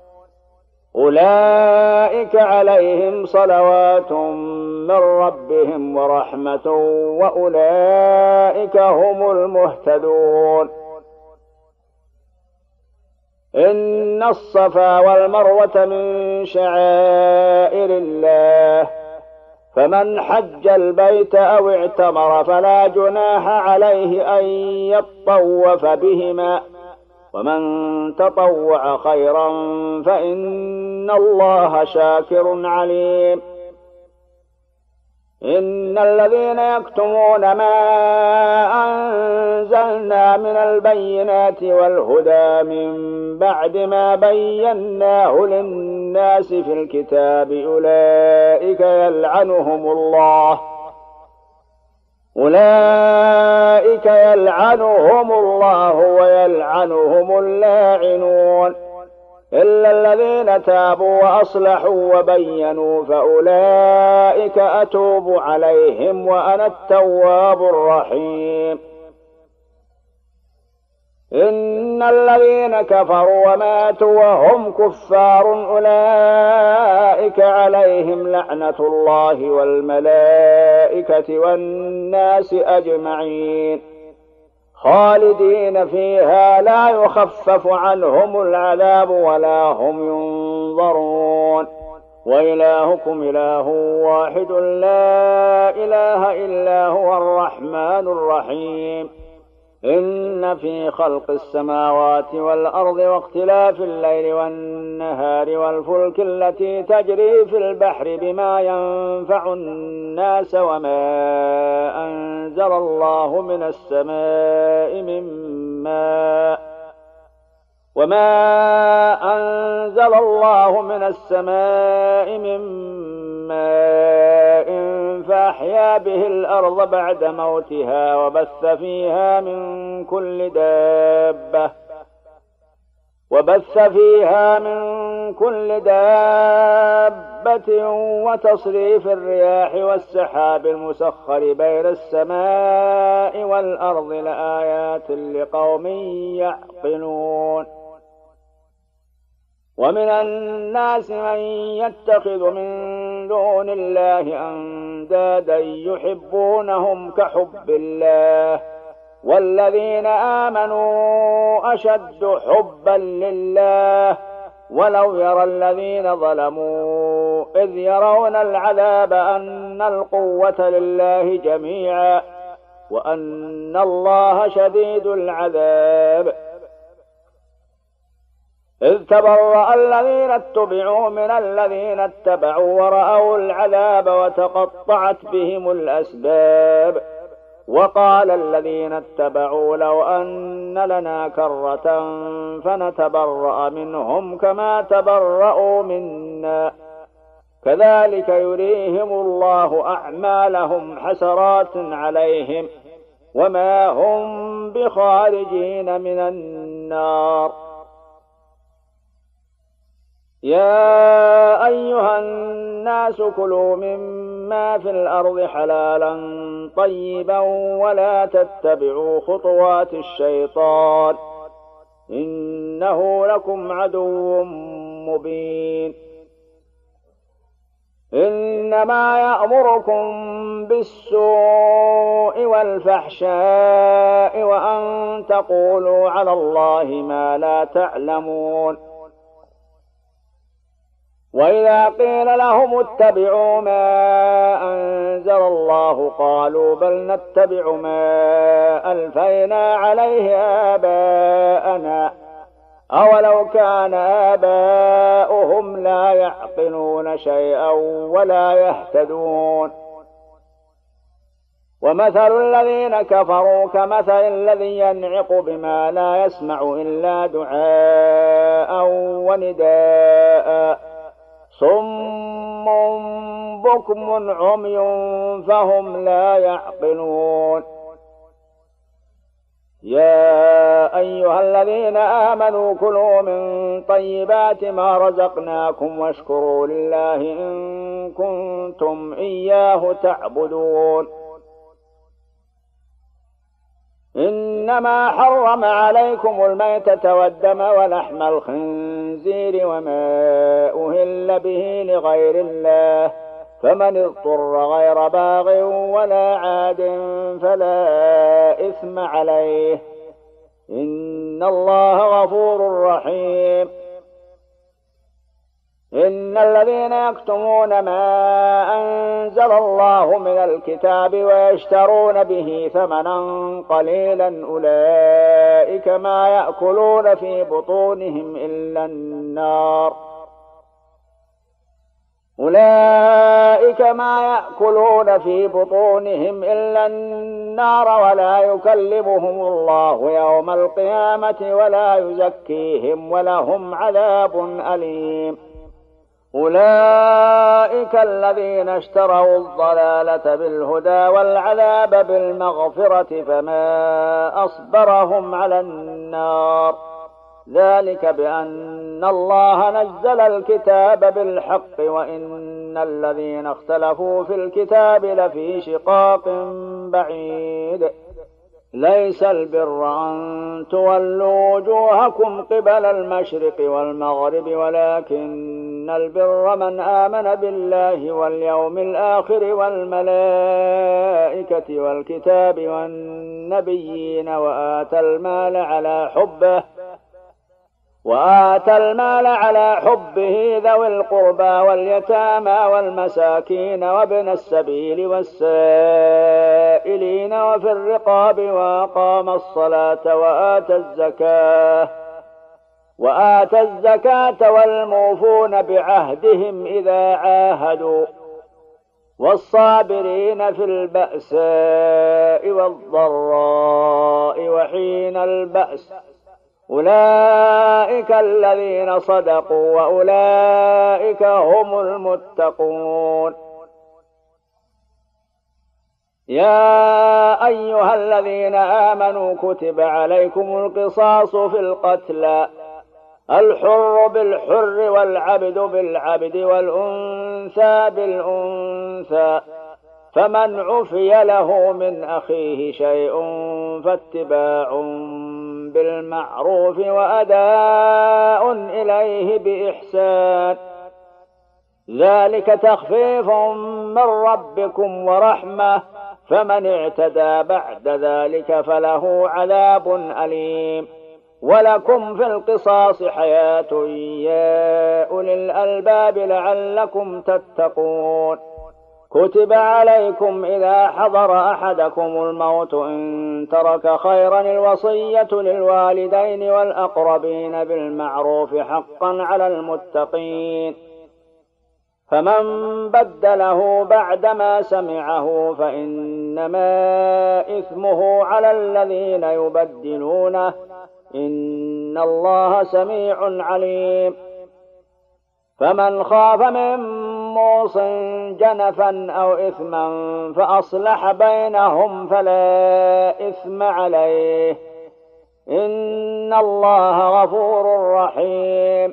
أولئك عليهم صلوات من ربهم ورحمة وأولئك هم المهتدون. إن الصفا والمروة من شعائر الله فمن حج البيت أو اعتمر فلا جناح عليه أن يطوف بهما ومن تطوع خيرا فإن الله شاكر عليم. إن الذين يكتمون ما أنزلنا من البينات والهدى من بعد ما بيناه للناس في الكتاب أولئك يلعنهم الله ويلعنهم اللاعنون إلا الذين تابوا وأصلحوا وبينوا فأولئك أتوب عليهم وأنا التواب الرحيم. إن الذين كفروا وماتوا وهم كفار أولئك عليهم لعنة الله والملائكة والناس أجمعين خالدين فيها لا يخفف عنهم العذاب ولا هم ينظرون. وإلهكم إله واحد لا إله إلا هو الرحمن الرحيم. إن في خلق السماوات والأرض واختلاف الليل والنهار والفلك التي تجري في البحر بما ينفع الناس وما أنزل الله من السماء من ماء فأحيا به الأرض بعد موتها وبث فيها من كل دابة وتصريف الرياح والسحاب المسخر بين السماء والأرض لآيات لقوم يعقلون. ومن الناس من يتخذ من دون الله أندادا يحبونهم كحب الله والذين آمنوا أشد حبا لله ولو يرى الذين ظلموا إذ يرون العذاب أن القوة لله جميعا وأن الله شديد العذاب. إذ تبرأ الذين اتبعوا من الذين اتبعوا ورأوا العذاب وتقطعت بهم الأسباب. وقال الذين اتبعوا لو أن لنا كرة فنتبرأ منهم كما تبرأوا منا كذلك يريهم الله أعمالهم حسرات عليهم وما هم بخارجين من النار. يا أيها الناس كلوا مما في الأرض حلالا طيبا ولا تتبعوا خطوات الشيطان إنه لكم عدو مبين. إنما يأمركم بالسوء والفحشاء وأن تقولوا على الله ما لا تعلمون. وإذا قيل لهم اتبعوا ما أنزل الله قالوا بل نتبع ما ألفينا عليه آباءنا أولو كان آباؤهم لا يعقلون شيئا ولا يهتدون. ومثل الذين كفروا كمثل الذي ينعق بما لا يسمع إلا دعاء ونداء صم بكم عمي فهم لا يعقلون. يا أيها الذين آمنوا كلوا من طيبات ما رزقناكم واشكروا لله إن كنتم إياه تعبدون. إنما حرم عليكم الميتة والدم ولحم الخنزير وما أهل به لغير الله فمن اضطر غير باغ ولا عاد فلا إثم عليه إن الله غفور رحيم. إن الذين يكتمون ما أنزل الله من الكتاب ويشترون به ثمنا قليلا أولئك ما يأكلون في بطونهم إلا النار ولا يكلمهم الله يوم القيامة ولا يزكيهم ولهم عذاب أليم. أولئك الذين اشتروا الضلالة بالهدى والعذاب بالمغفرة فما أصبرهم على النار ذلك بأن الله نزل الكتاب بالحق وإن الذين اختلفوا في الكتاب لفي شقاق بعيد. ليس البر أن تولوا وجوهكم قبل المشرق والمغرب ولكن البر من آمن بالله واليوم الآخر والملائكة والكتاب والنبيين وآتى المال على حبه ذوي القربى واليتامى والمساكين وابن السبيل والسائلين وفي الرقاب وأقام الصلاة وآتى الزكاة والموفون بعهدهم إذا عاهدوا والصابرين في البأساء والضراء وحين البأس أولئك الذين صدقوا وأولئك هم المتقون. يا أيها الذين آمنوا كتب عليكم القصاص في القتلى الحر بالحر والعبد بالعبد والأنثى بالأنثى فمن عفي له من أخيه شيء فاتباع بالمعروف وأداء إليه بإحسان ذلك تخفيف من ربكم ورحمة فمن اعتدى بعد ذلك فله عذاب أليم. ولكم في القصاص حياة يا أولي الألباب لعلكم تتقون. كتب عليكم إذا حضر أحدكم الموت إن ترك خيرا الوصية للوالدين والأقربين بالمعروف حقا على المتقين فمن بدله بعدما سمعه فإنما إثمه على الذين يبدلونه إن الله سميع عليم. فمن خاف من موص جنفا أو إثما فأصلح بينهم فلا إثم عليه إن الله غفور رحيم.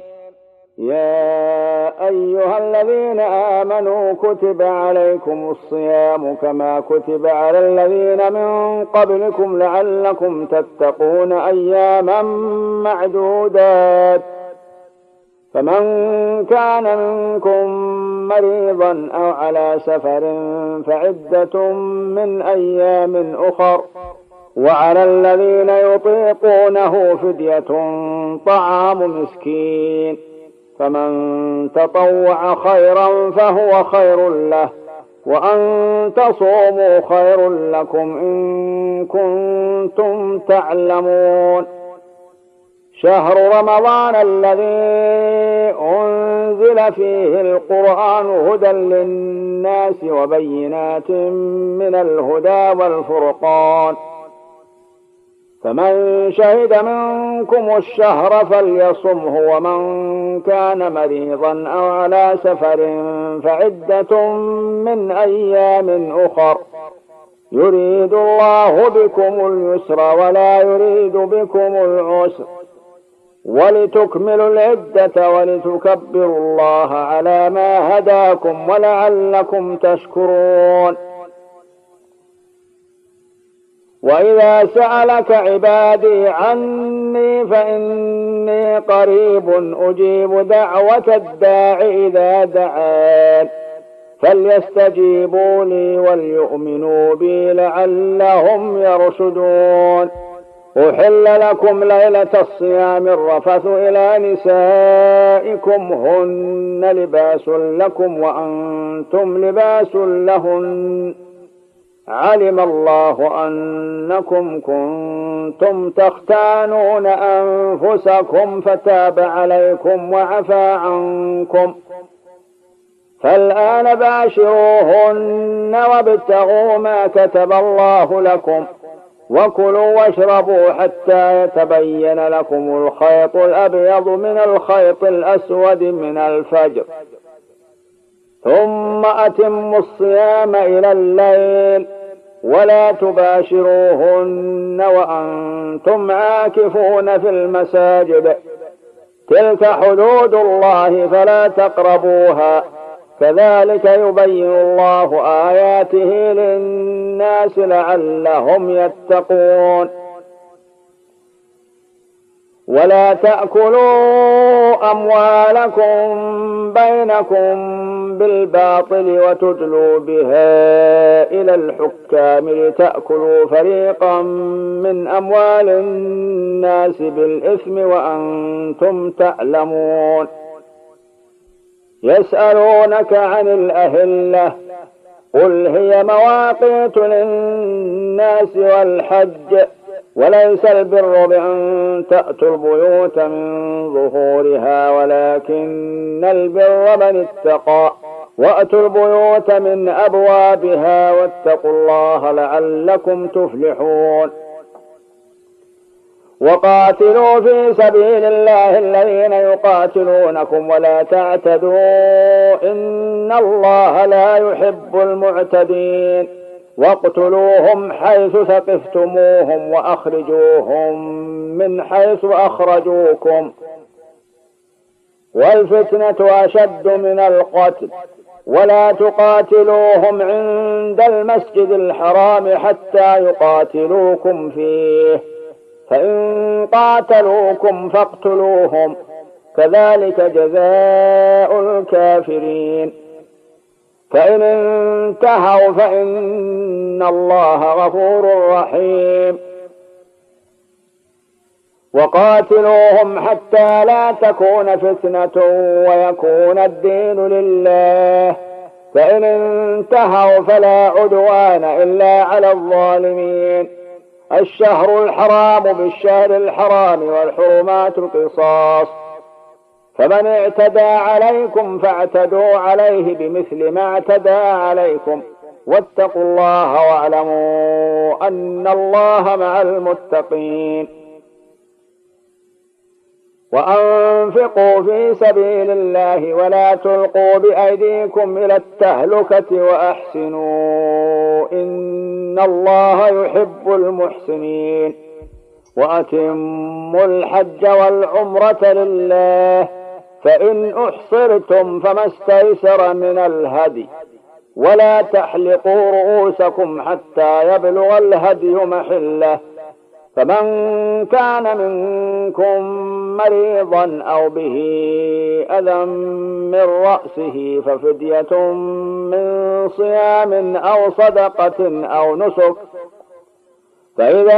يا أيها الذين آمنوا كتب عليكم الصيام كما كتب على الذين من قبلكم لعلكم تتقون أياما معدودات. فمن كان منكم مريضا أو على سفر فعدة من أيام أخر، وعلى الذين يطيقونه فدية طعام مسكين، فمن تطوع خيرا فهو خير له، وأن تصوموا خير لكم إن كنتم تعلمون. شهر رمضان الذي أنزل فيه القرآن هدى للناس وبينات من الهدى والفرقان، فمن شهد منكم الشهر فليصمه، ومن كان مريضا أو على سفر فعدة من أيام أخر، يريد الله بكم اليسر ولا يريد بكم العسر، ولتكملوا العدة ولتكبروا الله على ما هداكم ولعلكم تشكرون. وإذا سألك عبادي عني فإني قريب أجيب دعوة الداع إذا دعان، فليستجيبوا لي وليؤمنوا بي لعلهم يرشدون. أحل لكم ليلة الصيام الرفث إلى نسائكم هن لباس لكم وأنتم لباس لهن، علم الله أنكم كنتم تختانون أنفسكم فتاب عليكم وعفى عنكم، فالآن باشروهن وابتغوا ما كتب الله لكم، وكلوا واشربوا حتى يتبين لكم الخيط الأبيض من الخيط الأسود من الفجر، ثم أتموا الصيام إلى الليل، ولا تباشروهن وأنتم عاكفون في المساجد، تلك حدود الله فلا تقربوها، كذلك يبين الله آياته للناس لعلهم يتقون. ولا تأكلوا أموالكم بينكم بالباطل وتدلوا بها إلى الحكام لتأكلوا فريقا من أموال الناس بالإثم وأنتم تعلمون. يسألونك عن الأهلة قل هي مواقيت للناس والحج، وليس البر بأن تأتوا البيوت من ظهورها ولكن البر من اتقى، وأتوا البيوت من أبوابها واتقوا الله لعلكم تفلحون. وقاتلوا في سبيل الله الذين يقاتلونكم ولا تعتدوا إن الله لا يحب المعتدين، واقتلوهم حيث ثقفتموهم وأخرجوهم من حيث أخرجوكم، والفتنة أشد من القتل، ولا تقاتلوهم عند المسجد الحرام حتى يقاتلوكم فيه، فإن قاتلوكم فاقتلوهم، كذلك جزاء الكافرين. فإن انتهوا فإن الله غفور رحيم. وقاتلوهم حتى لا تكون فتنة ويكون الدين لله، فإن انتهوا فلا عدوان إلا على الظالمين. الشهر الحرام بالشهر الحرام والحرمات القصاص، فمن اعتدى عليكم فاعتدوا عليه بمثل ما اعتدى عليكم، واتقوا الله واعلموا أن الله مع المتقين. وأنفقوا في سبيل الله ولا تلقوا بأيديكم إلى التهلكة وأحسنوا إن الله يحب المحسنين. وأتموا الحج والعمرة لله، فإن أحصرتم فما استيسر من الهدي، ولا تحلقوا رؤوسكم حتى يبلغ الهدي محله، فمن كان منكم مريضا أو به أذى من رأسه ففدية من صيام أو صدقة أو نسك، فإذا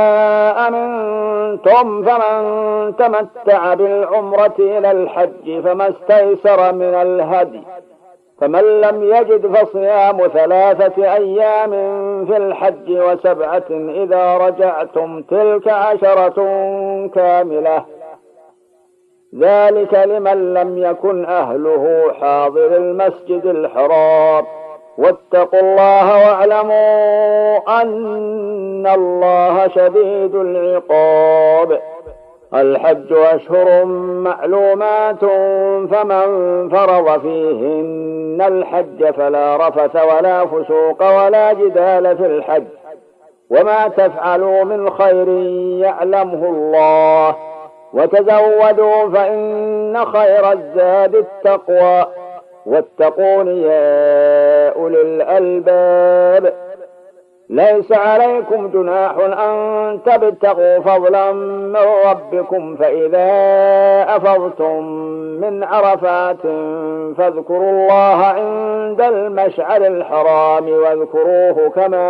أمنتم فمن تمتع بالعمرة إلى الحج فما استيسر من الهدي، فمن لم يجد فصيام 3 أيام في الحج و7 إذا رجعتم، تلك 10 كاملة، ذلك لمن لم يكن أهله حاضر المسجد الحرام. واتقوا الله واعلموا أن الله شديد العقاب. الحج أشهر معلومات، فمن فرض فيهن الحج فلا رفث ولا فسوق ولا جدال في الحج، وما تفعلوا من خير يعلمه الله، وتزودوا فإن خير الزاد التقوى، واتقون يا أولي الألباب. ليس عليكم جناح أن تبتغوا فضلا من ربكم، فإذا أفضتم من عرفات فاذكروا الله عند المشعر الحرام واذكروه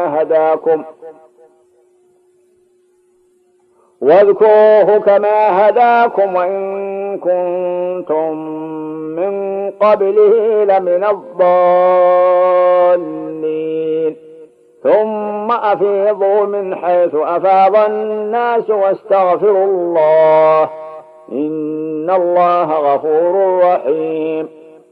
كما هداكم وإن كنتم من قبله لمن الضالين. ثم أفيضوا من حيث أفاض الناس واستغفروا الله إن الله غفور رحيم.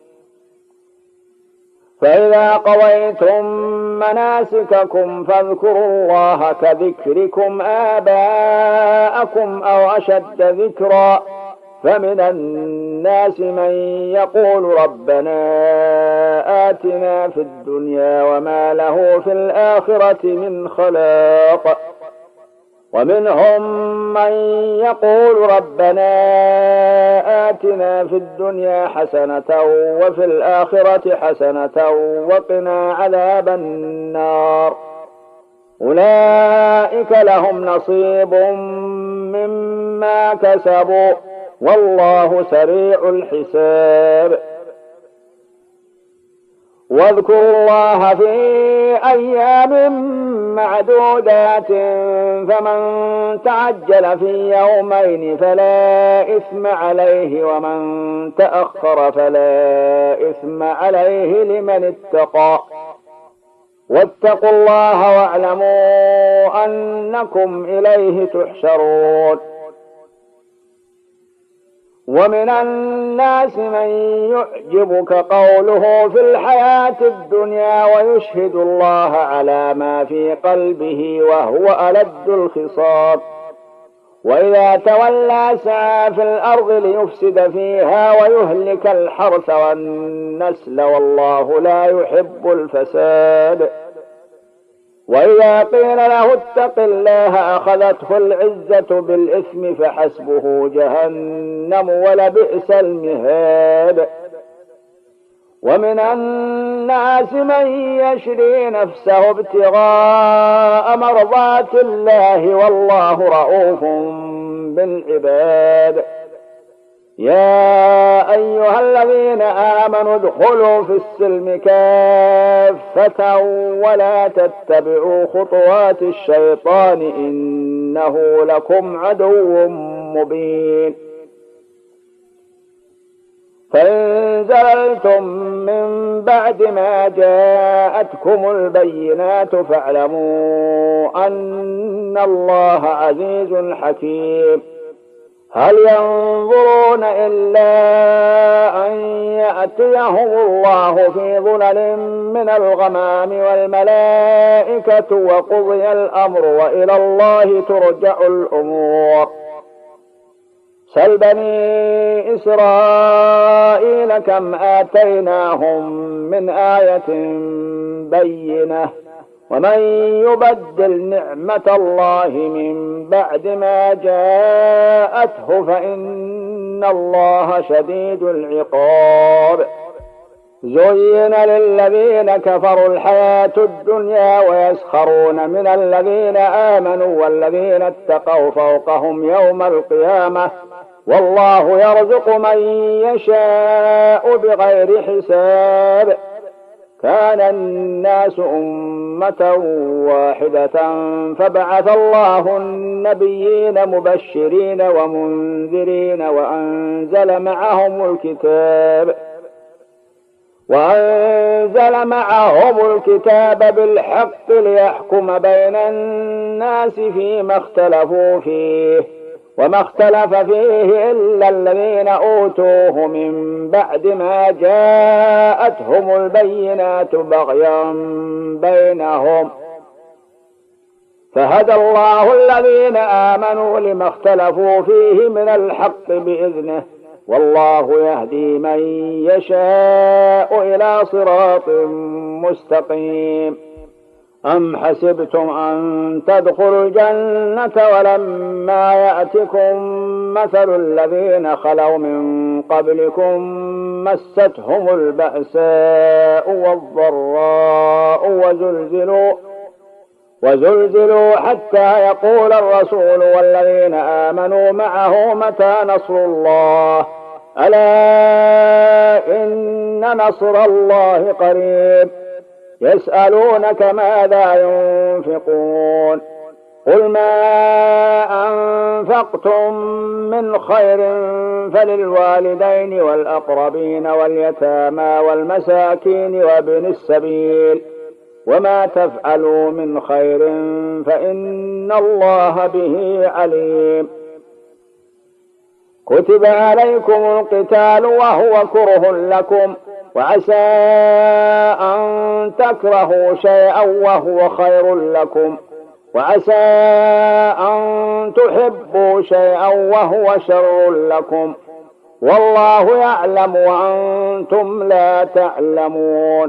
فإذا قضيتم مناسككم فاذكروا الله كذكركم آباءكم أو أشد ذكرا، فمن الناس من يقول ربنا آتنا في الدنيا وما له في الآخرة من خلاق، ومنهم من يقول ربنا آتنا في الدنيا حسنة وفي الآخرة حسنة وقنا عذاب النار. أولئك لهم نصيب مما كسبوا والله سريع الحساب. واذكروا الله في أيام معدودات، فمن تعجل في يومين فلا إثم عليه، ومن تأخر فلا إثم عليه لمن اتقى. واتقوا الله واعلموا أنكم إليه تحشرون. ومن الناس من يعجبك قوله في الحياة الدنيا ويشهد الله على ما في قلبه وهو ألد الخصام، وإذا تولى سعى في الأرض ليفسد فيها ويهلك الحرث والنسل والله لا يحب الفساد. وإذا قيل له اتق الله أخذته العزة بالإثم فحسبه جهنم ولبئس المهاد. ومن الناس من يشري نفسه ابتغاء مرضات الله والله رؤوف بالعباد. يا أيها الذين آمنوا ادخلوا في السلم كافة ولا تتبعوا خطوات الشيطان إنه لكم عدو مبين. فإن زللتم من بعد ما جاءتكم البينات فاعلموا أن الله عزيز حكيم. هل ينظرون إلا أن يأتيهم الله في ظلل من الغمام والملائكة وقضي الأمر وإلى الله ترجع الأمور. سل بني إسرائيل كم آتيناهم من آية بينة ومن يبدل نعمة الله من بعد ما جاءته فإن الله شديد العقاب. زين للذين كفروا الحياة الدنيا ويسخرون من الذين آمنوا والذين اتقوا فوقهم يوم القيامة والله يرزق من يشاء بغير حساب. كان الناس أمة واحدة فبعث الله النبيين مبشرين ومنذرين وأنزل معهم الكتاب بالحق ليحكم بين الناس فيما اختلفوا فيه وما اختلف فيه إلا الذين أوتوه من بعد ما جاءتهم البينات بغيا بينهم فهدى الله الذين آمنوا لما اختلفوا فيه من الحق بإذنه والله يهدي من يشاء إلى صراط مستقيم. أم حسبتم أن تدخلوا الجنة ولما يأتكم مثل الذين خلوا من قبلكم مستهم البأساء والضراء وزلزلوا حتى يقول الرسول والذين آمنوا معه متى نصر الله ألا إن نصر الله قريب. يسألونك ماذا ينفقون قل ما أنفقتم من خير فللوالدين والأقربين واليتامى والمساكين وابن السبيل وما تفعلوا من خير فإن الله به عليم. كتب عليكم القتال وهو كره لكم وعسى أن تكرهوا شيئا وهو خير لكم وعسى أن تحبوا شيئا وهو شر لكم والله يعلم وأنتم لا تعلمون.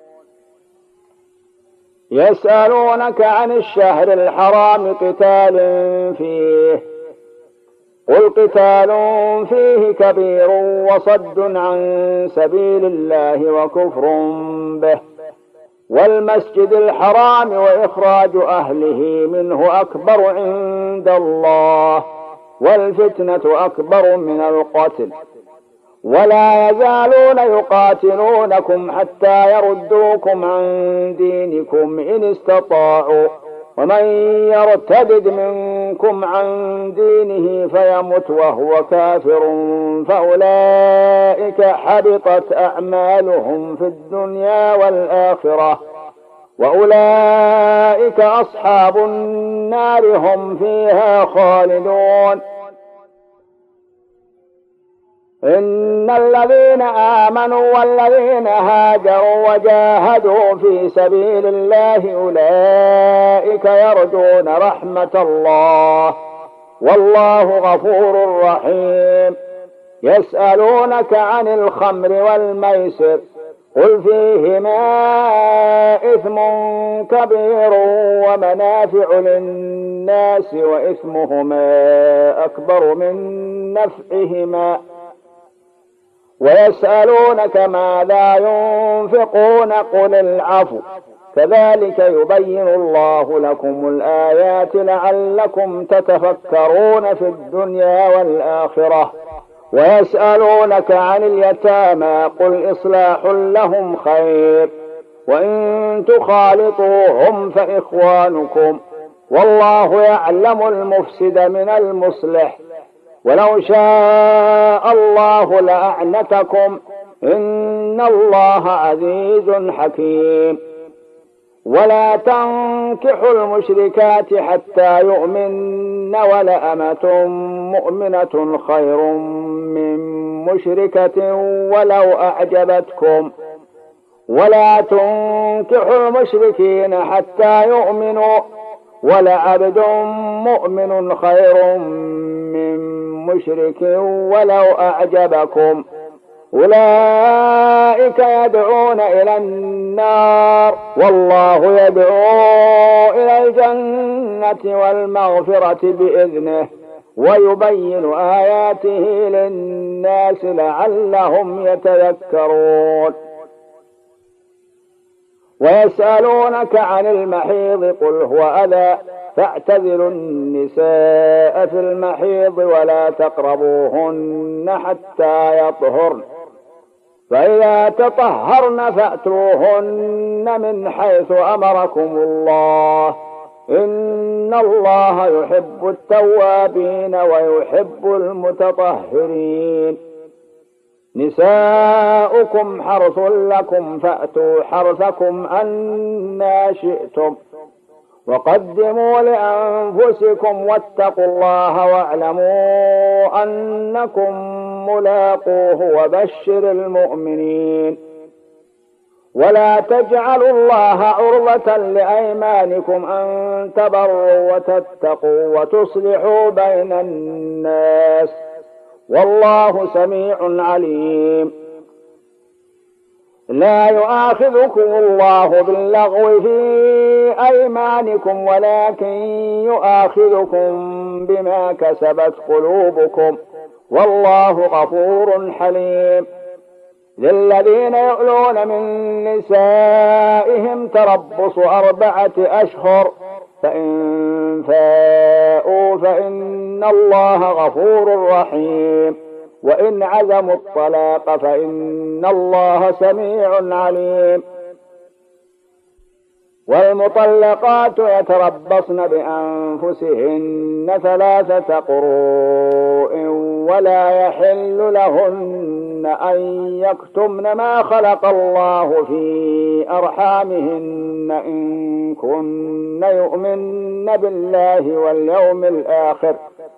يسألونك عن الشهر الحرام قتال فيه قل قتال فيه كبير وصد عن سبيل الله وكفر به والمسجد الحرام وإخراج أهله منه أكبر عند الله والفتنة أكبر من القتل ولا يزالون يقاتلونكم حتى يردوكم عن دينكم إن استطاعوا ومن يرتد منكم عن دينه فيمت وهو كافر فأولئك حبطت أعمالهم في الدنيا والآخرة وأولئك أصحاب النار هم فيها خالدون. إن الذين آمنوا والذين هاجروا وجاهدوا في سبيل الله أولئك يرجون رحمة الله والله غفور رحيم. يسألونك عن الخمر والميسر قل فيهما إثم كبير ومنافع للناس وإثمهما أكبر من نفعهما ويسألونك ماذا ينفقون قل العفو كذلك يبين الله لكم الآيات لعلكم تتفكرون في الدنيا والآخرة. ويسألونك عن اليتامى قل إصلاح لهم خير وإن تخالطوهم فإخوانكم والله يعلم المفسد من المصلح ولو شاء الله لأعنتكم إن الله عزيز حكيم. ولا تنكحوا المشركات حتى يؤمن ولأمة مؤمنة خير من مشركة ولو أعجبتكم ولا تنكحوا المشركين حتى يؤمنوا ولعبد مؤمن خير من مشرك ولو أعجبكم أولئك يدعون إلى النار والله يدعو إلى الجنة والمغفرة بإذنه ويبين آياته للناس لعلهم يتذكرون. ويسألونك عن المحيض قل هو أذى فاعتزلوا النساء في المحيض ولا تقربوهن حتى يطهرن فإذا تطهرن فأتوهن من حيث أمركم الله إن الله يحب التوابين ويحب المتطهرين. نساؤكم حرث لكم فأتوا حرثكم أنى شئتم وقدموا لأنفسكم واتقوا الله واعلموا أنكم ملاقوه وبشر المؤمنين. ولا تجعلوا الله عرضة لأيمانكم أن تبروا وتتقوا وتصلحوا بين الناس والله سميع عليم. لا يؤاخذكم الله باللغو في أيمانكم ولكن يؤاخذكم بما كسبت قلوبكم والله غفور حليم. للذين يؤلون من نسائهم تربص 4 أشهر فإن فاءوا فإن الله غفور رحيم وإن عزموا الطلاق فإن الله سميع عليم. والمطلقات يتربصن بأنفسهن 3 قروء ولا يحل لهن أن يكتمن ما خلق الله في أرحامهن إن كن يؤمن بالله واليوم الآخر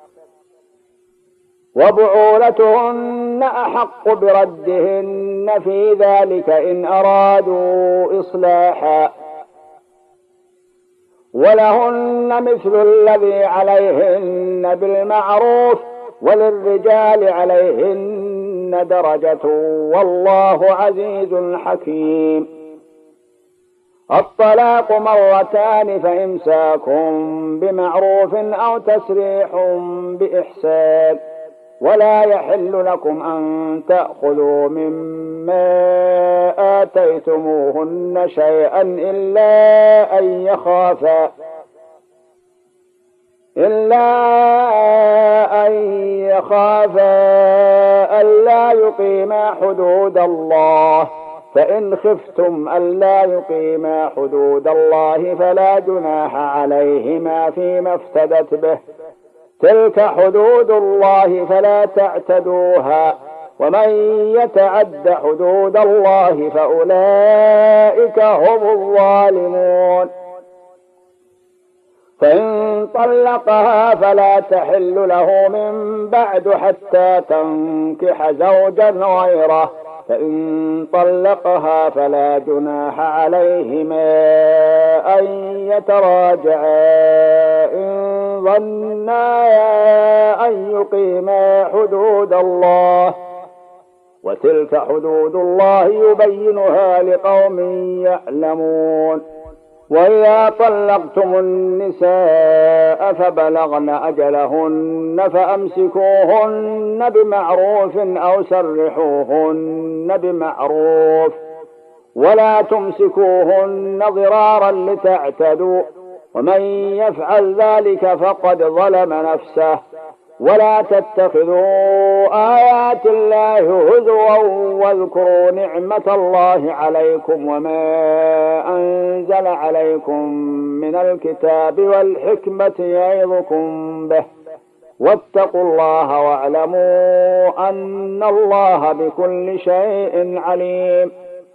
وبعولتهن أحق بردهن في ذلك إن أرادوا إصلاحا ولهن مثل الذي عليهن بالمعروف وللرجال عليهن درجة والله عزيز حكيم. الطلاق 2 مرتان فإمساكم بمعروف أو تسريح بإحسان ولا يحل لكم أن تأخذوا مما آتيتموهن شيئا إلا أن يخافا ألا يقيما حدود الله فإن خفتم ألا يقيما حدود الله فلا جناح عليهما فيما افتدت به تلك حدود الله فلا تعتدوها ومن يتعد حدود الله فأولئك هم الظالمون. فإن طلقها فلا تحل له من بعد حتى تنكح زوجا غيره فإن طلقها فلا جناح عليهما أن يتراجعا إن ظنا أن يقيما حدود الله وتلك حدود الله يبينها لقوم يعلمون. وإذا طلقتم النساء فبلغن أجلهن فأمسكوهن بمعروف أو سرحوهن بمعروف ولا تمسكوهن ضرارا لتعتدوا ومن يفعل ذلك فقد ظلم نفسه. ولا تتخذوا آيات الله هزوا واذكروا نعمة الله عليكم وما أنزل عليكم من الكتاب والحكمة يعظكم به واتقوا الله واعلموا أن الله بكل شيء عليم.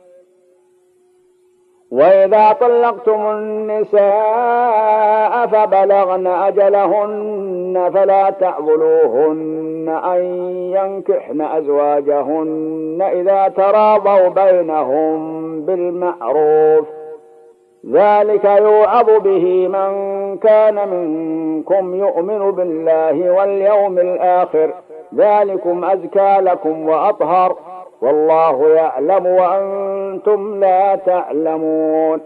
وإذا طلقتم النساء فبلغن أجلهن فلا تعضلوهن أن ينكحن أزواجهن إذا تراضوا بينهم بالمعروف ذلك يوعظ به من كان منكم يؤمن بالله واليوم الآخر ذلكم أزكى لكم وأطهر، والله يعلم وأنتم لا تعلمون.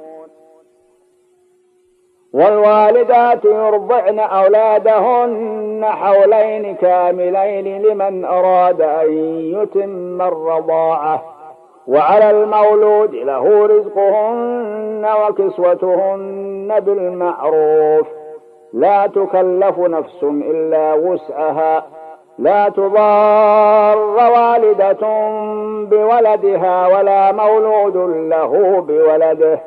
والوالدات يرضعن أولادهن حولين كاملين لمن أراد أن يتم الرضاعة، وعلى المولود له رزقهن وكسوتهن بالمعروف، لا تكلف نفس إلا وسعها، لا تضار والدة بولدها ولا مولود له بولده،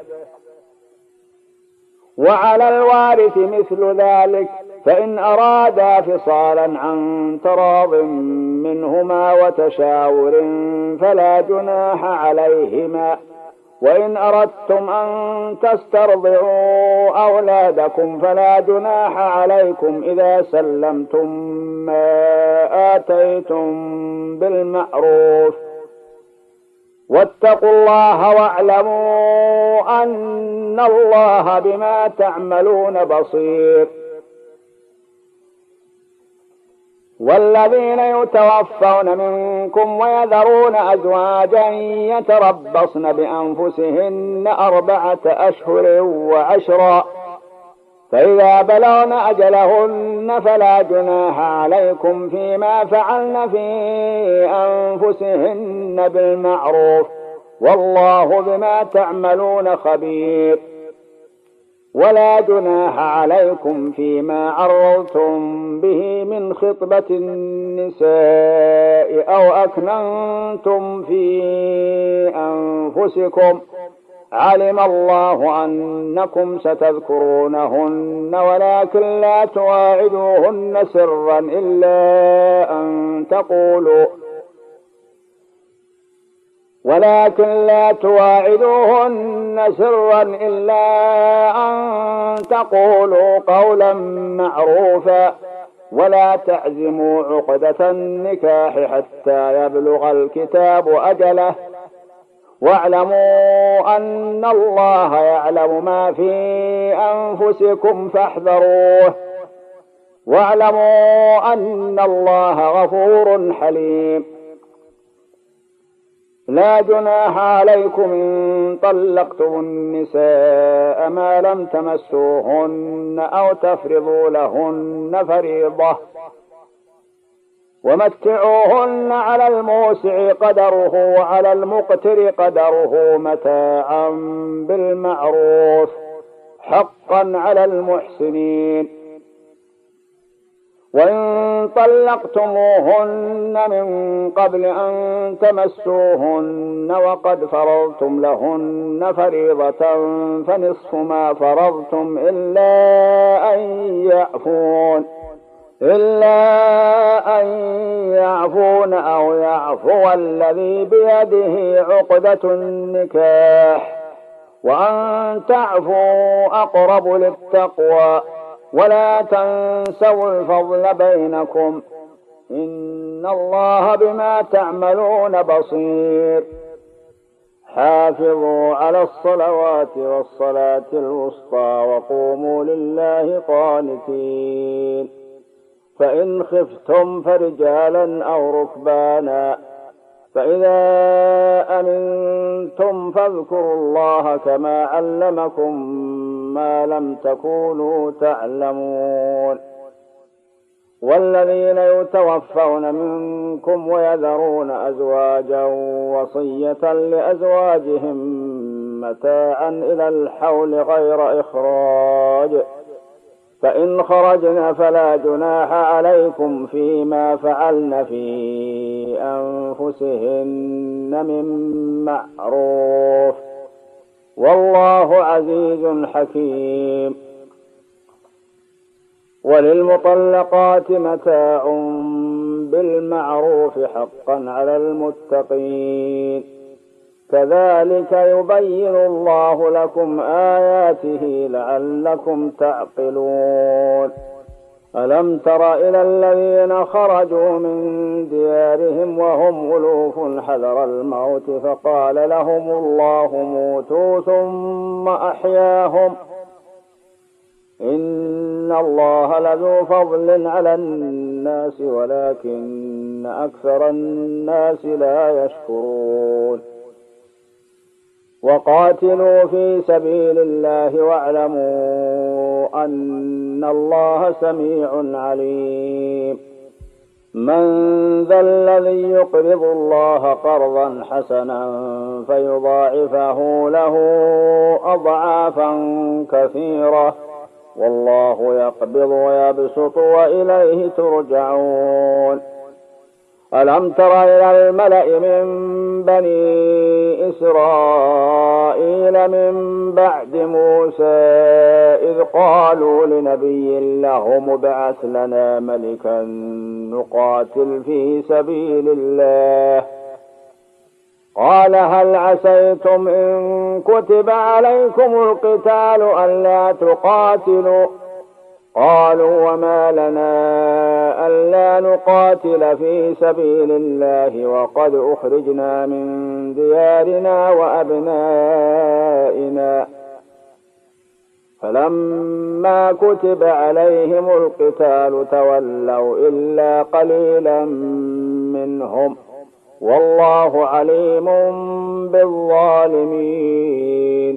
وعلى الوارث مثل ذلك، فإن أرادا فصالا عن تراض منهما وتشاور فلا جناح عليهما. وإن أردتم أن تسترضعوا أولادكم فلا جناح عليكم إذا سلمتم ما آتيتم بالمعروف، واتقوا الله واعلموا أن الله بما تعملون بصير. والذين يتوفون منكم ويذرون أزواجا يتربصن بأنفسهن 4 أشهر وعشرا، فإذا بلغن أجلهن فلا جناح عليكم فيما فعلن في أنفسهن بالمعروف، والله بما تعملون خبير. ولا جناح عليكم فيما عرضتم به من خطبة النساء أو أكننتم في أنفسكم، علم الله أنكم ستذكرونهن ولكن لا تواعدوهن سرا إلا أن تقولوا قولا معروفا، ولا تعزموا عقدة النكاح حتى يبلغ الكتاب أجله، واعلموا أن الله يعلم ما في أنفسكم فاحذروه، واعلموا أن الله غفور حليم. لا جناح عليكم إن طلقتم النساء ما لم تمسوهن أو تفرضوا لهن فريضة، ومتعوهن على الموسع قدره وعلى المقتر قدره متاعا بالمعروف، حقا على المحسنين. وإن طلقتموهن من قبل أن تمسوهن وقد فرضتم لهن فريضة فنصف ما فرضتم إلا أن يعفون أو يعفو الذي بيده عقدة النكاح، وأن تعفوا أقرب للتقوى، ولا تنسوا الفضل بينكم، إن الله بما تعملون بصير. حافظوا على الصلوات والصلاة الوسطى وقوموا لله قانتين، فإن خفتم فرجالا أو ركبانا، فإذا أمنتم فاذكروا الله كما علمكم ما لم تكونوا تعلمون. والذين يتوفون منكم ويذرون أزواجا وصية لأزواجهم متاعا إلى الحول غير إخراج، فإن خرجن فلا جناح عليكم فيما فعلن في أنفسهن من معروف، والله عزيز حكيم. وللمطلقات متاع بالمعروف حقا على المتقين، كذلك يبين الله لكم آياته لعلكم تعقلون. ألم تر إلى الذين خرجوا من ديارهم وهم ألوف حذر الموت فقال لهم الله موتوا ثم أحياهم إن الله لذو فضل على الناس ولكن أكثر الناس لا يشكرون وقاتلوا في سبيل الله واعلموا أن الله سميع عليم من ذا الذي يقرض الله قرضا حسنا فيضاعفه له أضعافا كثيرة والله يقبض ويبسط وإليه ترجعون ألم تر إلى الملأ من بني إسرائيل من بعد موسى إذ قالوا لنبي له ابعث لنا ملكا نقاتل في سبيل الله قال هل عسيتم إن كتب عليكم القتال ألا تقاتلوا قالوا وما لنا ألا نقاتل في سبيل الله وقد أخرجنا من ديارنا وأبنائنا فلما كتب عليهم القتال تولوا إلا قليلا منهم والله عليم بالظالمين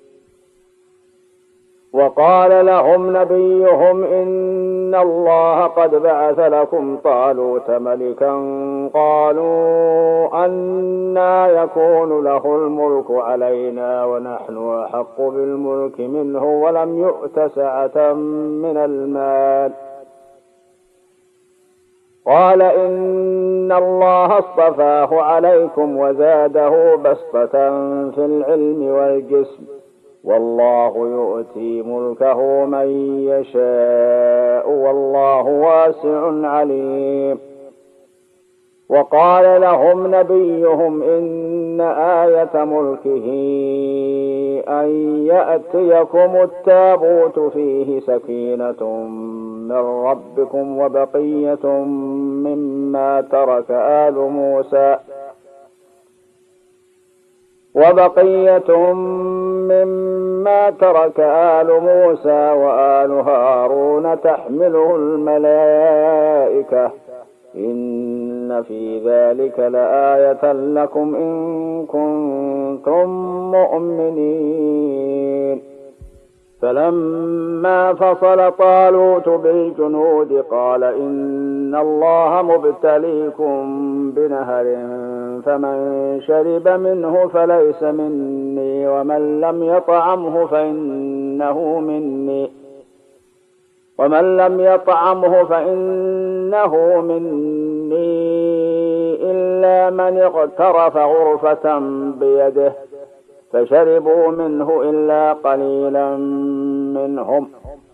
وقال لهم نبيهم إن الله قد بعث لكم طالوت ملكا قالوا أنى يكون له الملك علينا ونحن أحق بالملك منه ولم يؤت سعة من المال قال إن الله اصطفاه عليكم وزاده بسطة في العلم والجسم والله يؤتي ملكه من يشاء والله واسع عليم وقال لهم نبيهم إن آية ملكه أن يأتيكم التابوت فيه سكينة من ربكم وبقية مما ترك آل موسى وآل هارون تحمله الملائكة إن في ذلك لآية لكم إن كنتم مؤمنين فلما فصل طالوت بالجنود قال إن الله مبتليكم بنهر فمن شرب منه فليس مني ومن لم يطعمه فإنه مني إلا من اغترف غرفة بيده فشربوا منه إلا قليلا منهم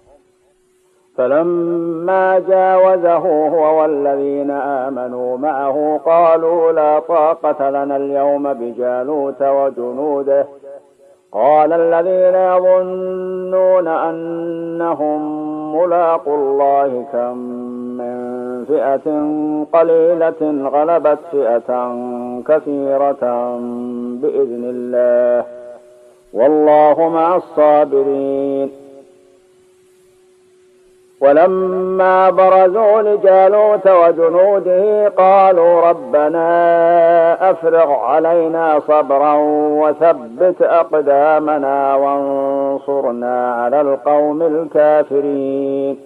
فلما جاوزه هو والذين آمنوا معه قالوا لا طاقة لنا اليوم بجالوت وجنوده قال الذين يظنون أنهم ملاقوا الله كم من فئة قليلة غلبت فئة كثيرة بإذن الله والله مع الصابرين ولما برزوا لجالوت وجنوده قالوا ربنا أفرغ علينا صبرا وثبت أقدامنا وانصرنا على القوم الكافرين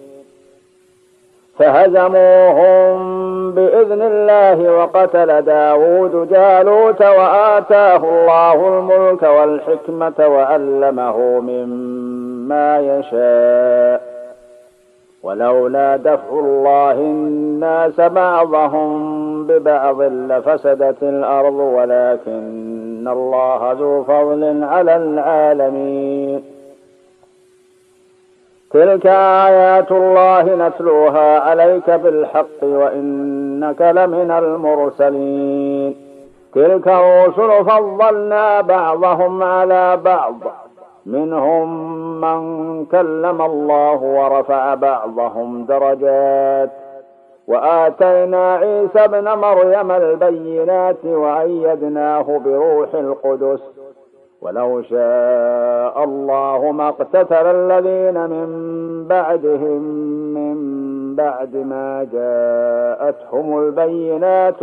فهزموهم بإذن الله وقتل داود جالوت وآتاه الله الملك والحكمة وعلمه مما يشاء ولولا دفع الله الناس بعضهم ببعض لفسدت الأرض ولكن الله ذو فضل على العالمين تلك آيات الله نتلوها عليك بالحق وإنك لمن المرسلين تلك الرسل فضلنا بعضهم على بعض منهم من كلم الله ورفع بعضهم درجات وآتينا عيسى ابن مريم البينات وأيدناه بروح القدس ولو شاء الله ما اقتتل الذين من بعدهم من بعد ما جاءتهم البينات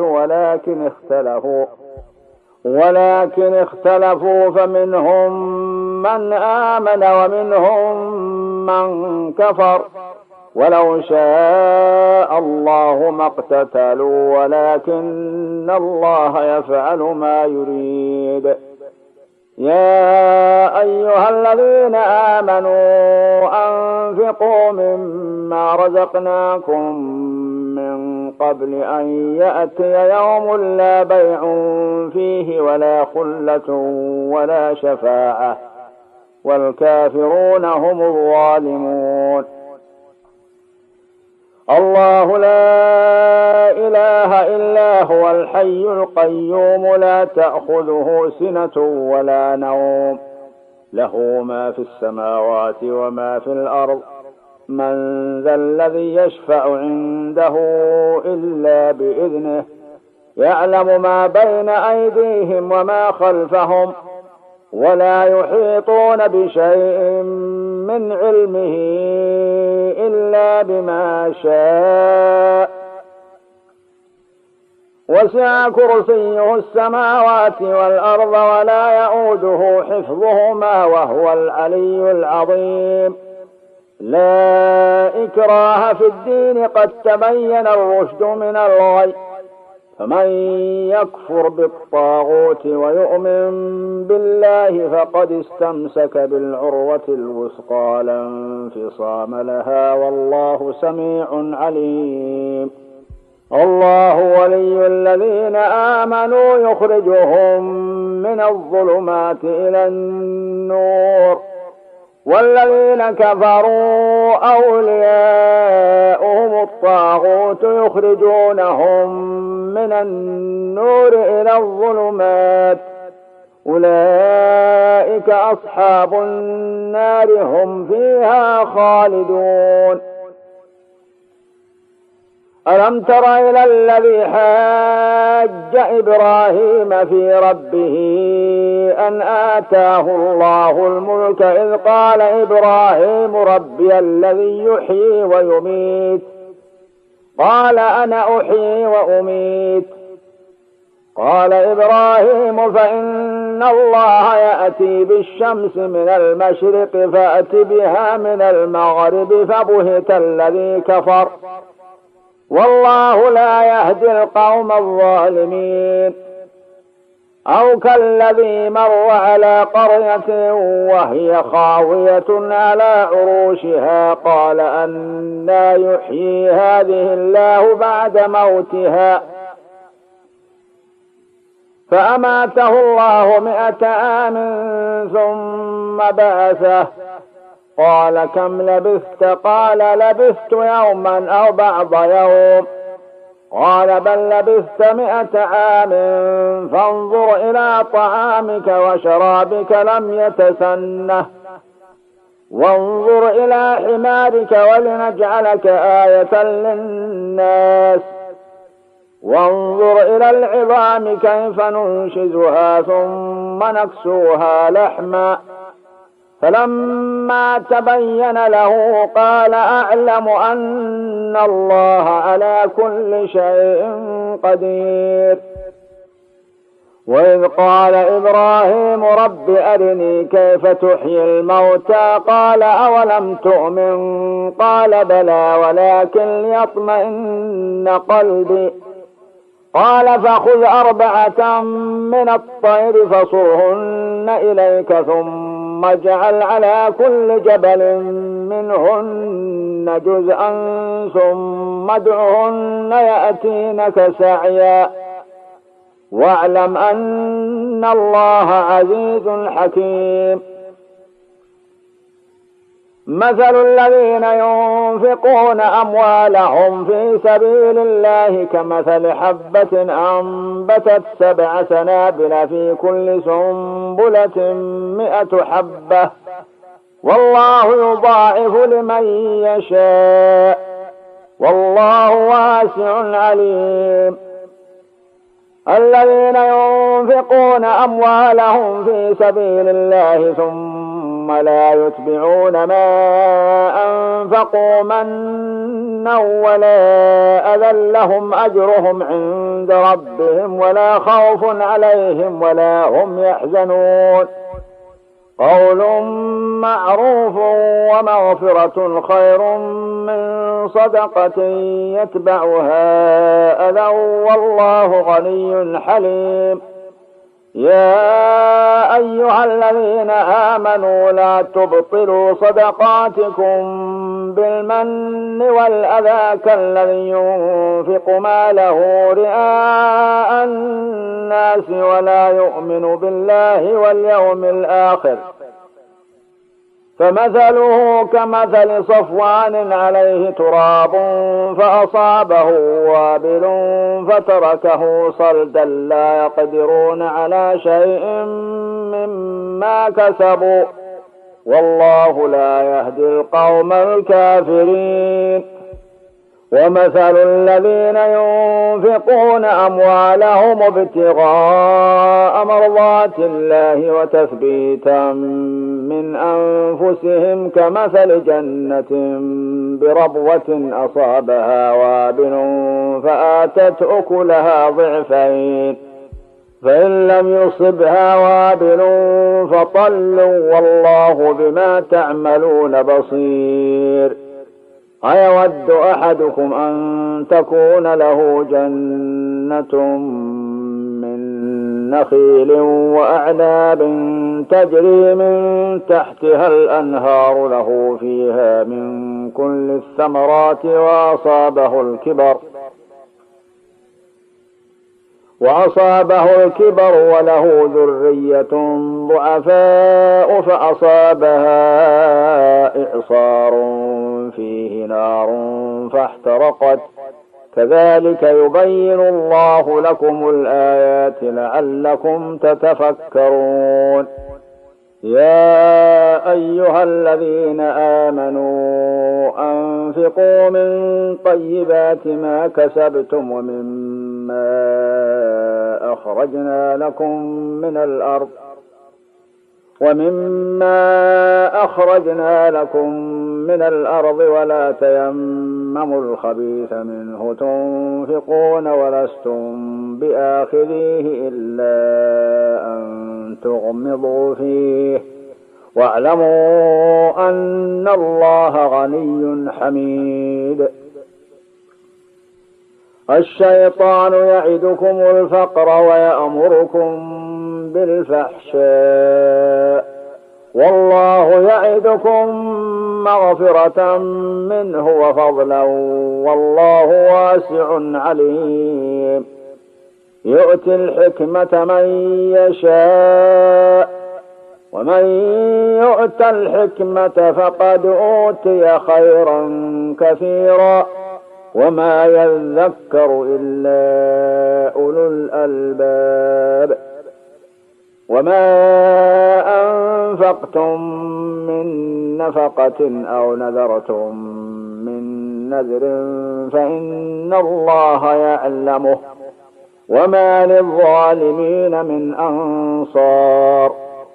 ولكن اختلفوا فمنهم من آمن ومنهم من كفر ولو شاء الله ما اقتتلوا ولكن الله يفعل ما يريد. يا أيها الذين آمنوا أنفقوا مما رزقناكم من قبل أن يأتي يوم لا بيع فيه ولا خلة ولا شفاعة والكافرون هم الظالمون. الله لا إله إلا هو الحي القيوم لا تأخذه سنة ولا نوم له ما في السماوات وما في الأرض من ذا الذي يشفع عنده إلا بإذنه يعلم ما بين أيديهم وما خلفهم ولا يحيطون بشيء من علمه إلا بما شاء وسع كرسيه السماوات والأرض ولا يؤوده حفظهما وهو العلي العظيم. لا إكراه في الدين قد تبين الرشد من الغي فمن يكفر بالطاغوت ويؤمن بالله فقد استمسك بالعروة الوثقى لا انفصام لها والله سميع عليم. الله ولي الذين آمنوا يخرجهم من الظلمات إلى النور والذين كفروا أولياؤهم الطاغوت يخرجونهم من النور إلى الظلمات أولئك أصحاب النار هم فيها خالدون. ألم تر إلى الذي حاج إبراهيم في ربه أن آتاه الله الملك إذ قال إبراهيم ربي الذي يحيي ويميت قال أنا أحيي وأميت قال إبراهيم فإن الله يأتي بالشمس من المشرق فأت بها من المغرب فبهت الذي كفر والله لا يهدي القوم الظالمين. أو كالذي مر على قرية وهي خاوية على عروشها قال أنى يحيي هذه الله بعد موتها فأماته الله 100 عام ثم بعثه قال كم لبثت قال لبثت يوما أو بعض يوم قال بل لبثت 100 عام فانظر إلى طعامك وشرابك لم يتسنه وانظر إلى حمارك ولنجعلك آية للناس وانظر إلى العظام كيف ننشزها ثم نكسوها لحما فلما تبين له قال أعلم أن الله على كل شيء قدير. وإذ قال إبراهيم رب أرني كيف تحيي الموتى قال أولم تؤمن قال بلى ولكن ليطمئن قلبي قال فخذ 4 من الطير فصرهن إليك ثم اجعل على كل جبل منهن جزءا ثم ادعهن يأتينك سعيا واعلم أن الله عزيز حكيم. مثل الذين ينفقون أموالهم في سبيل الله كمثل حبة أنبتت 7 سنابل في كل سنبلة 100 حبة والله يضاعف لمن يشاء والله واسع عليم. الذين ينفقون أموالهم في سبيل الله ثم لا يتبعون ما أنفقوا منا ولا أذى لهم أجرهم عند ربهم ولا خوف عليهم ولا هم يحزنون قول معروف ومغفرة خير من صدقة يتبعها أذى والله غني حليم. يا أيها الذين آمنوا لا تبطلوا صدقاتكم بالمن والأذى كالذي ينفق ماله رئاء الناس ولا يؤمن بالله واليوم الآخر فمثله كمثل صفوان عليه تراب فأصابه وابل فتركه صلدا لا يقدرون على شيء مما كسبوا والله لا يهدي القوم الكافرين. ومثل الذين ينفقون أموالهم ابتغاء مرضات الله وتثبيتا من أنفسهم كمثل جنة بربوة أصابها وابل فآتت أكلها ضعفين فإن لم يصبها وابل فطل والله بما تعملون بصير. أيود أحدكم أن تكون له جنة من نخيل وأعناب تجري من تحتها الأنهار له فيها من كل الثمرات وأصابه الكبر وله ذرية ضعفاء فأصابها إعصار فيه نار فاحترقت كذلك يبين الله لكم الآيات لعلكم تتفكرون. يا أيها الذين آمنوا أنفقوا من طيبات ما كسبتم ومما أخرجنا لكم من الأرض ولا تيمموا الخبيث منه تنفقون ولستم بآخذيه إلا أن تغمضوا فيه واعلموا أن الله غني حميد. الشيطان يعدكم الفقر ويأمركم بالفحشاء والله يعدكم مغفرة منه وفضلا والله واسع عليم. يؤتي الحكمة من يشاء ومن يؤت الحكمة فقد أوتي خيرا كثيرا وما يذكر إلا أولو الألباب. وما أنفقتم من نفقة أو نذرتم من نذر فإن الله يعلمه وما للظالمين من أنصار.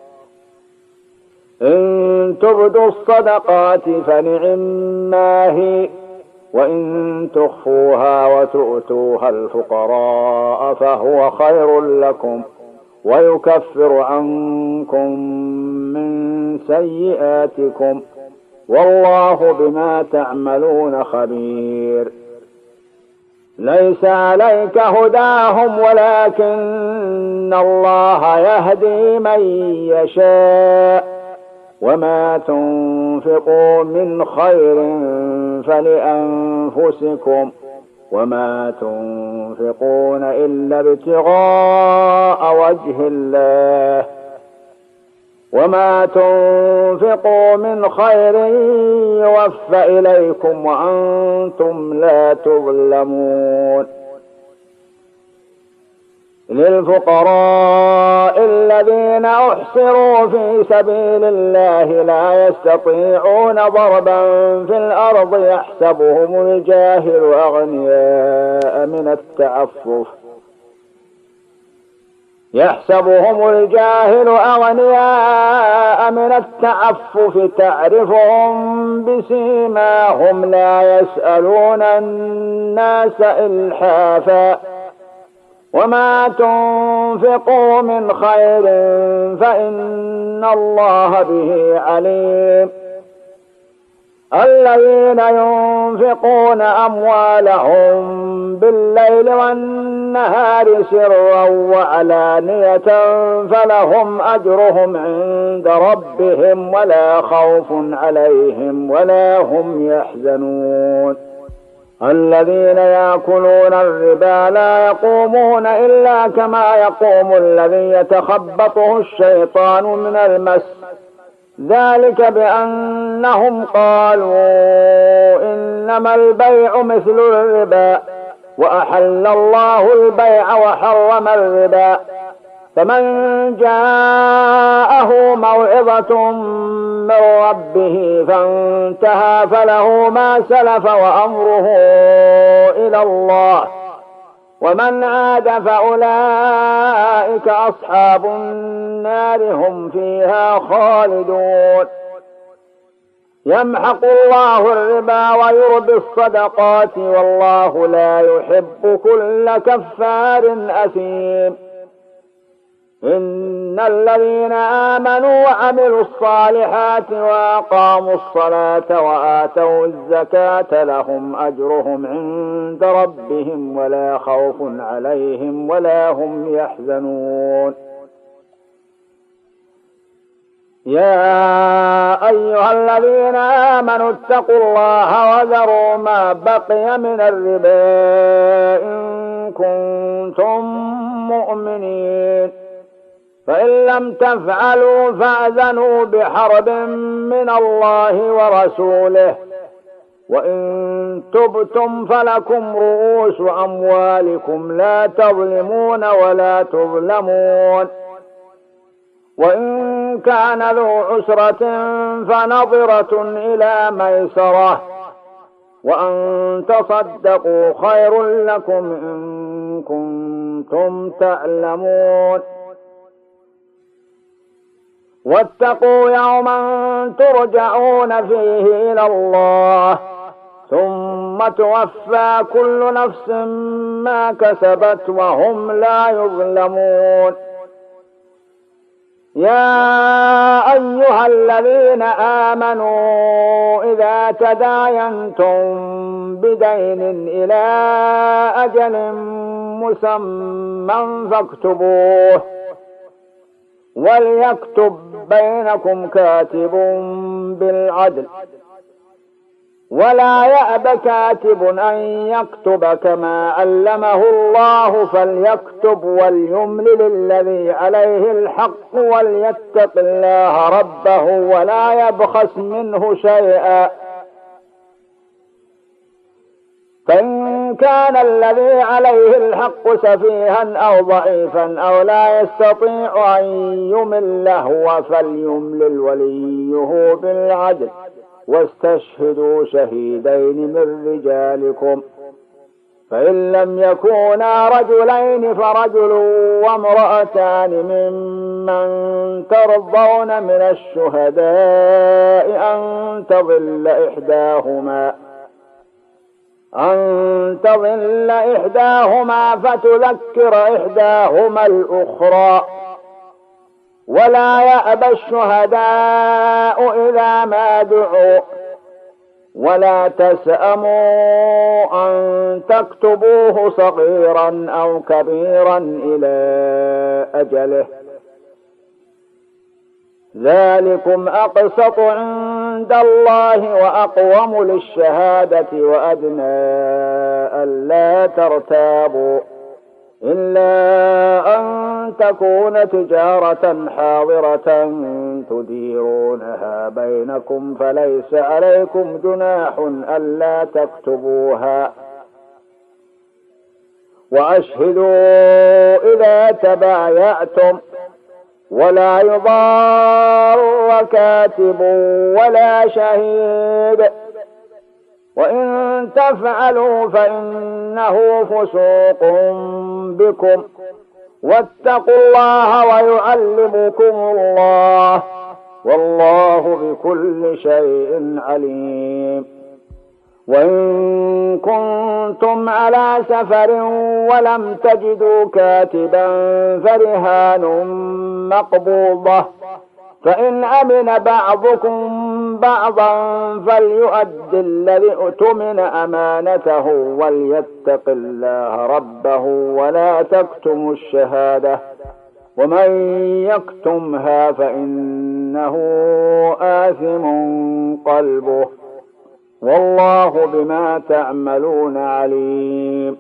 إن تبدوا الصدقات فنعما هي وإن تخفوها وتؤتوها الفقراء فهو خير لكم ويكفر عنكم من سيئاتكم والله بما تعملون خبير. ليس عليك هداهم ولكن الله يهدي من يشاء وما تنفقوا من خير فلأنفسكم وما تنفقون إلا ابتغاء وجه الله وما تنفقوا من خير يوفى إليكم وأنتم لا تظلمون. للفقراء الذين أحصروا في سبيل الله لا يستطيعون ضربا في الأرض يحسبهم الجاهل أغنياء من التعفف يحسبهم الجاهل أغنياء من التعفف تعرفهم بسيماهم لا يسألون الناس إلحافا وما تنفقوا من خير فإن الله به عليم الذين ينفقون أموالهم بالليل والنهار سرا وعلانية فلهم أجرهم عند ربهم ولا خوف عليهم ولا هم يحزنون الذين يأكلون الربا لا يقومون إلا كما يقوم الذي يتخبطه الشيطان من المس ذلك بأنهم قالوا إنما البيع مثل الربا وأحل الله البيع وحرم الربا فمن جاءه موعظة من ربه فانتهى فله ما سلف وأمره إلى الله ومن عاد فأولئك أصحاب النار هم فيها خالدون يمحق الله الربا ويربي الصدقات والله لا يحب كل كفار أثيم إن الذين آمنوا وعملوا الصالحات وأقاموا الصلاة وآتوا الزكاة لهم أجرهم عند ربهم ولا خوف عليهم ولا هم يحزنون يا أيها الذين آمنوا اتقوا الله وذروا ما بقي من الربا إن كنتم مؤمنين فإن لم تفعلوا فأذنوا بحرب من الله ورسوله وإن تبتم فلكم رؤوس أموالكم لا تظلمون ولا تظلمون وإن كان ذو عسرة فنظرة إلى ميسرة وأن تصدقوا خير لكم إن كنتم تعلمون واتقوا يوما ترجعون فيه إلى الله ثم توفى كل نفس ما كسبت وهم لا يظلمون يا أيها الذين آمنوا إذا تداينتم بدين إلى أجل مسمى فاكتبوه وليكتب بينكم كاتب بالعدل ولا يأب كاتب أن يكتب كما علمه الله فليكتب وليملل الذي عليه الحق وليتق الله ربه ولا يبخس منه شيئا فإن كان الذي عليه الحق سفيها أو ضعيفا أو لا يستطيع أن يمل هو فليملل وليه بالعدل واستشهدوا شهيدين من رجالكم فإن لم يكونا رجلين فرجل وامرأتان ممن ترضون من الشهداء أن تضل إحداهما فتذكر إحداهما الأخرى ولا يأبى الشهداء إذا ما دعوا ولا تسأموا أن تكتبوه صغيرا أو كبيرا إلى أجله ذلكم أقسط عند الله وأقوم للشهادة وأدنى ألا ترتابوا إلا أن تكون تجارة حاضرة تديرونها بينكم فليس عليكم جناح ألا تكتبوها وأشهدوا إذا تبايعتم ولا يضار كاتب ولا شهيد وإن تفعلوا فإنه فسوق بكم واتقوا الله ويعلمكم الله، والله بكل شيء عليم. وإن كنتم على سفر ولم تجدوا كاتبا فرهان مقبوضة، فإن أمن بعضكم بعضا فليؤد الذي اؤتمن أمانته وليتق الله ربه ولا تكتموا الشهادة، ومن يكتمها فإنه آثم قلبه، والله بما تعملون عليم.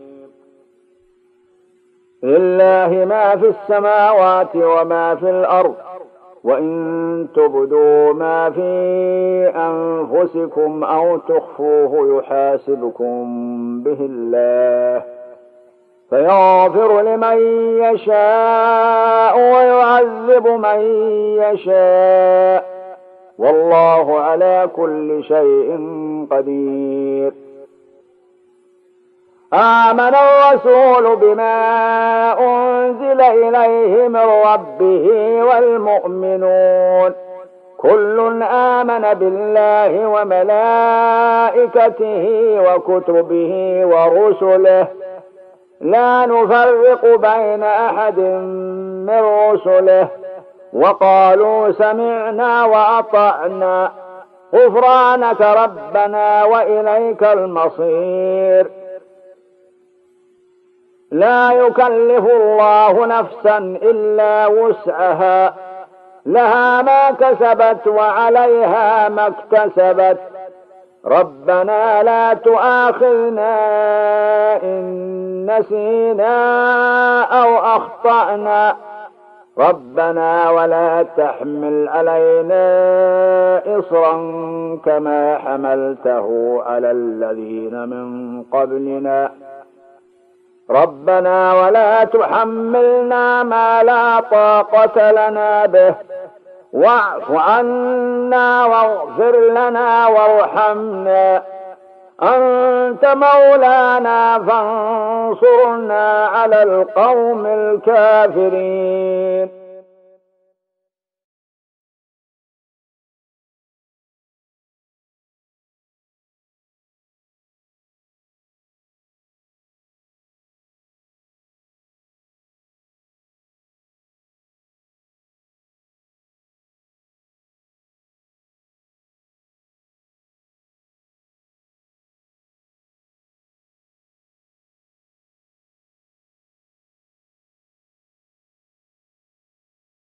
لله ما في السماوات وما في الأرض، وإن تبدوا ما في أنفسكم أو تخفوه يحاسبكم به الله، فيغفر لمن يشاء ويعذب من يشاء، والله على كل شيء قدير. آمن الرسول بما أنزل إليه من ربه والمؤمنون كل آمن بالله وملائكته وكتبه ورسله لا نفرق بين أحد من رسله، وقالوا سمعنا وأطعنا غفرانك ربنا وإليك المصير. لا يكلف الله نفسا إلا وسعها، لها ما كسبت وعليها ما اكتسبت، ربنا لا تؤاخذنا إن نسينا أو أخطأنا، ربنا ولا تحمل علينا إصرا كما حملته على الذين من قبلنا، ربنا ولا تحملنا ما لا طاقة لنا به، واعف عنا واغفر لنا وارحمنا، أنت مولانا فانصرنا على القوم الكافرين.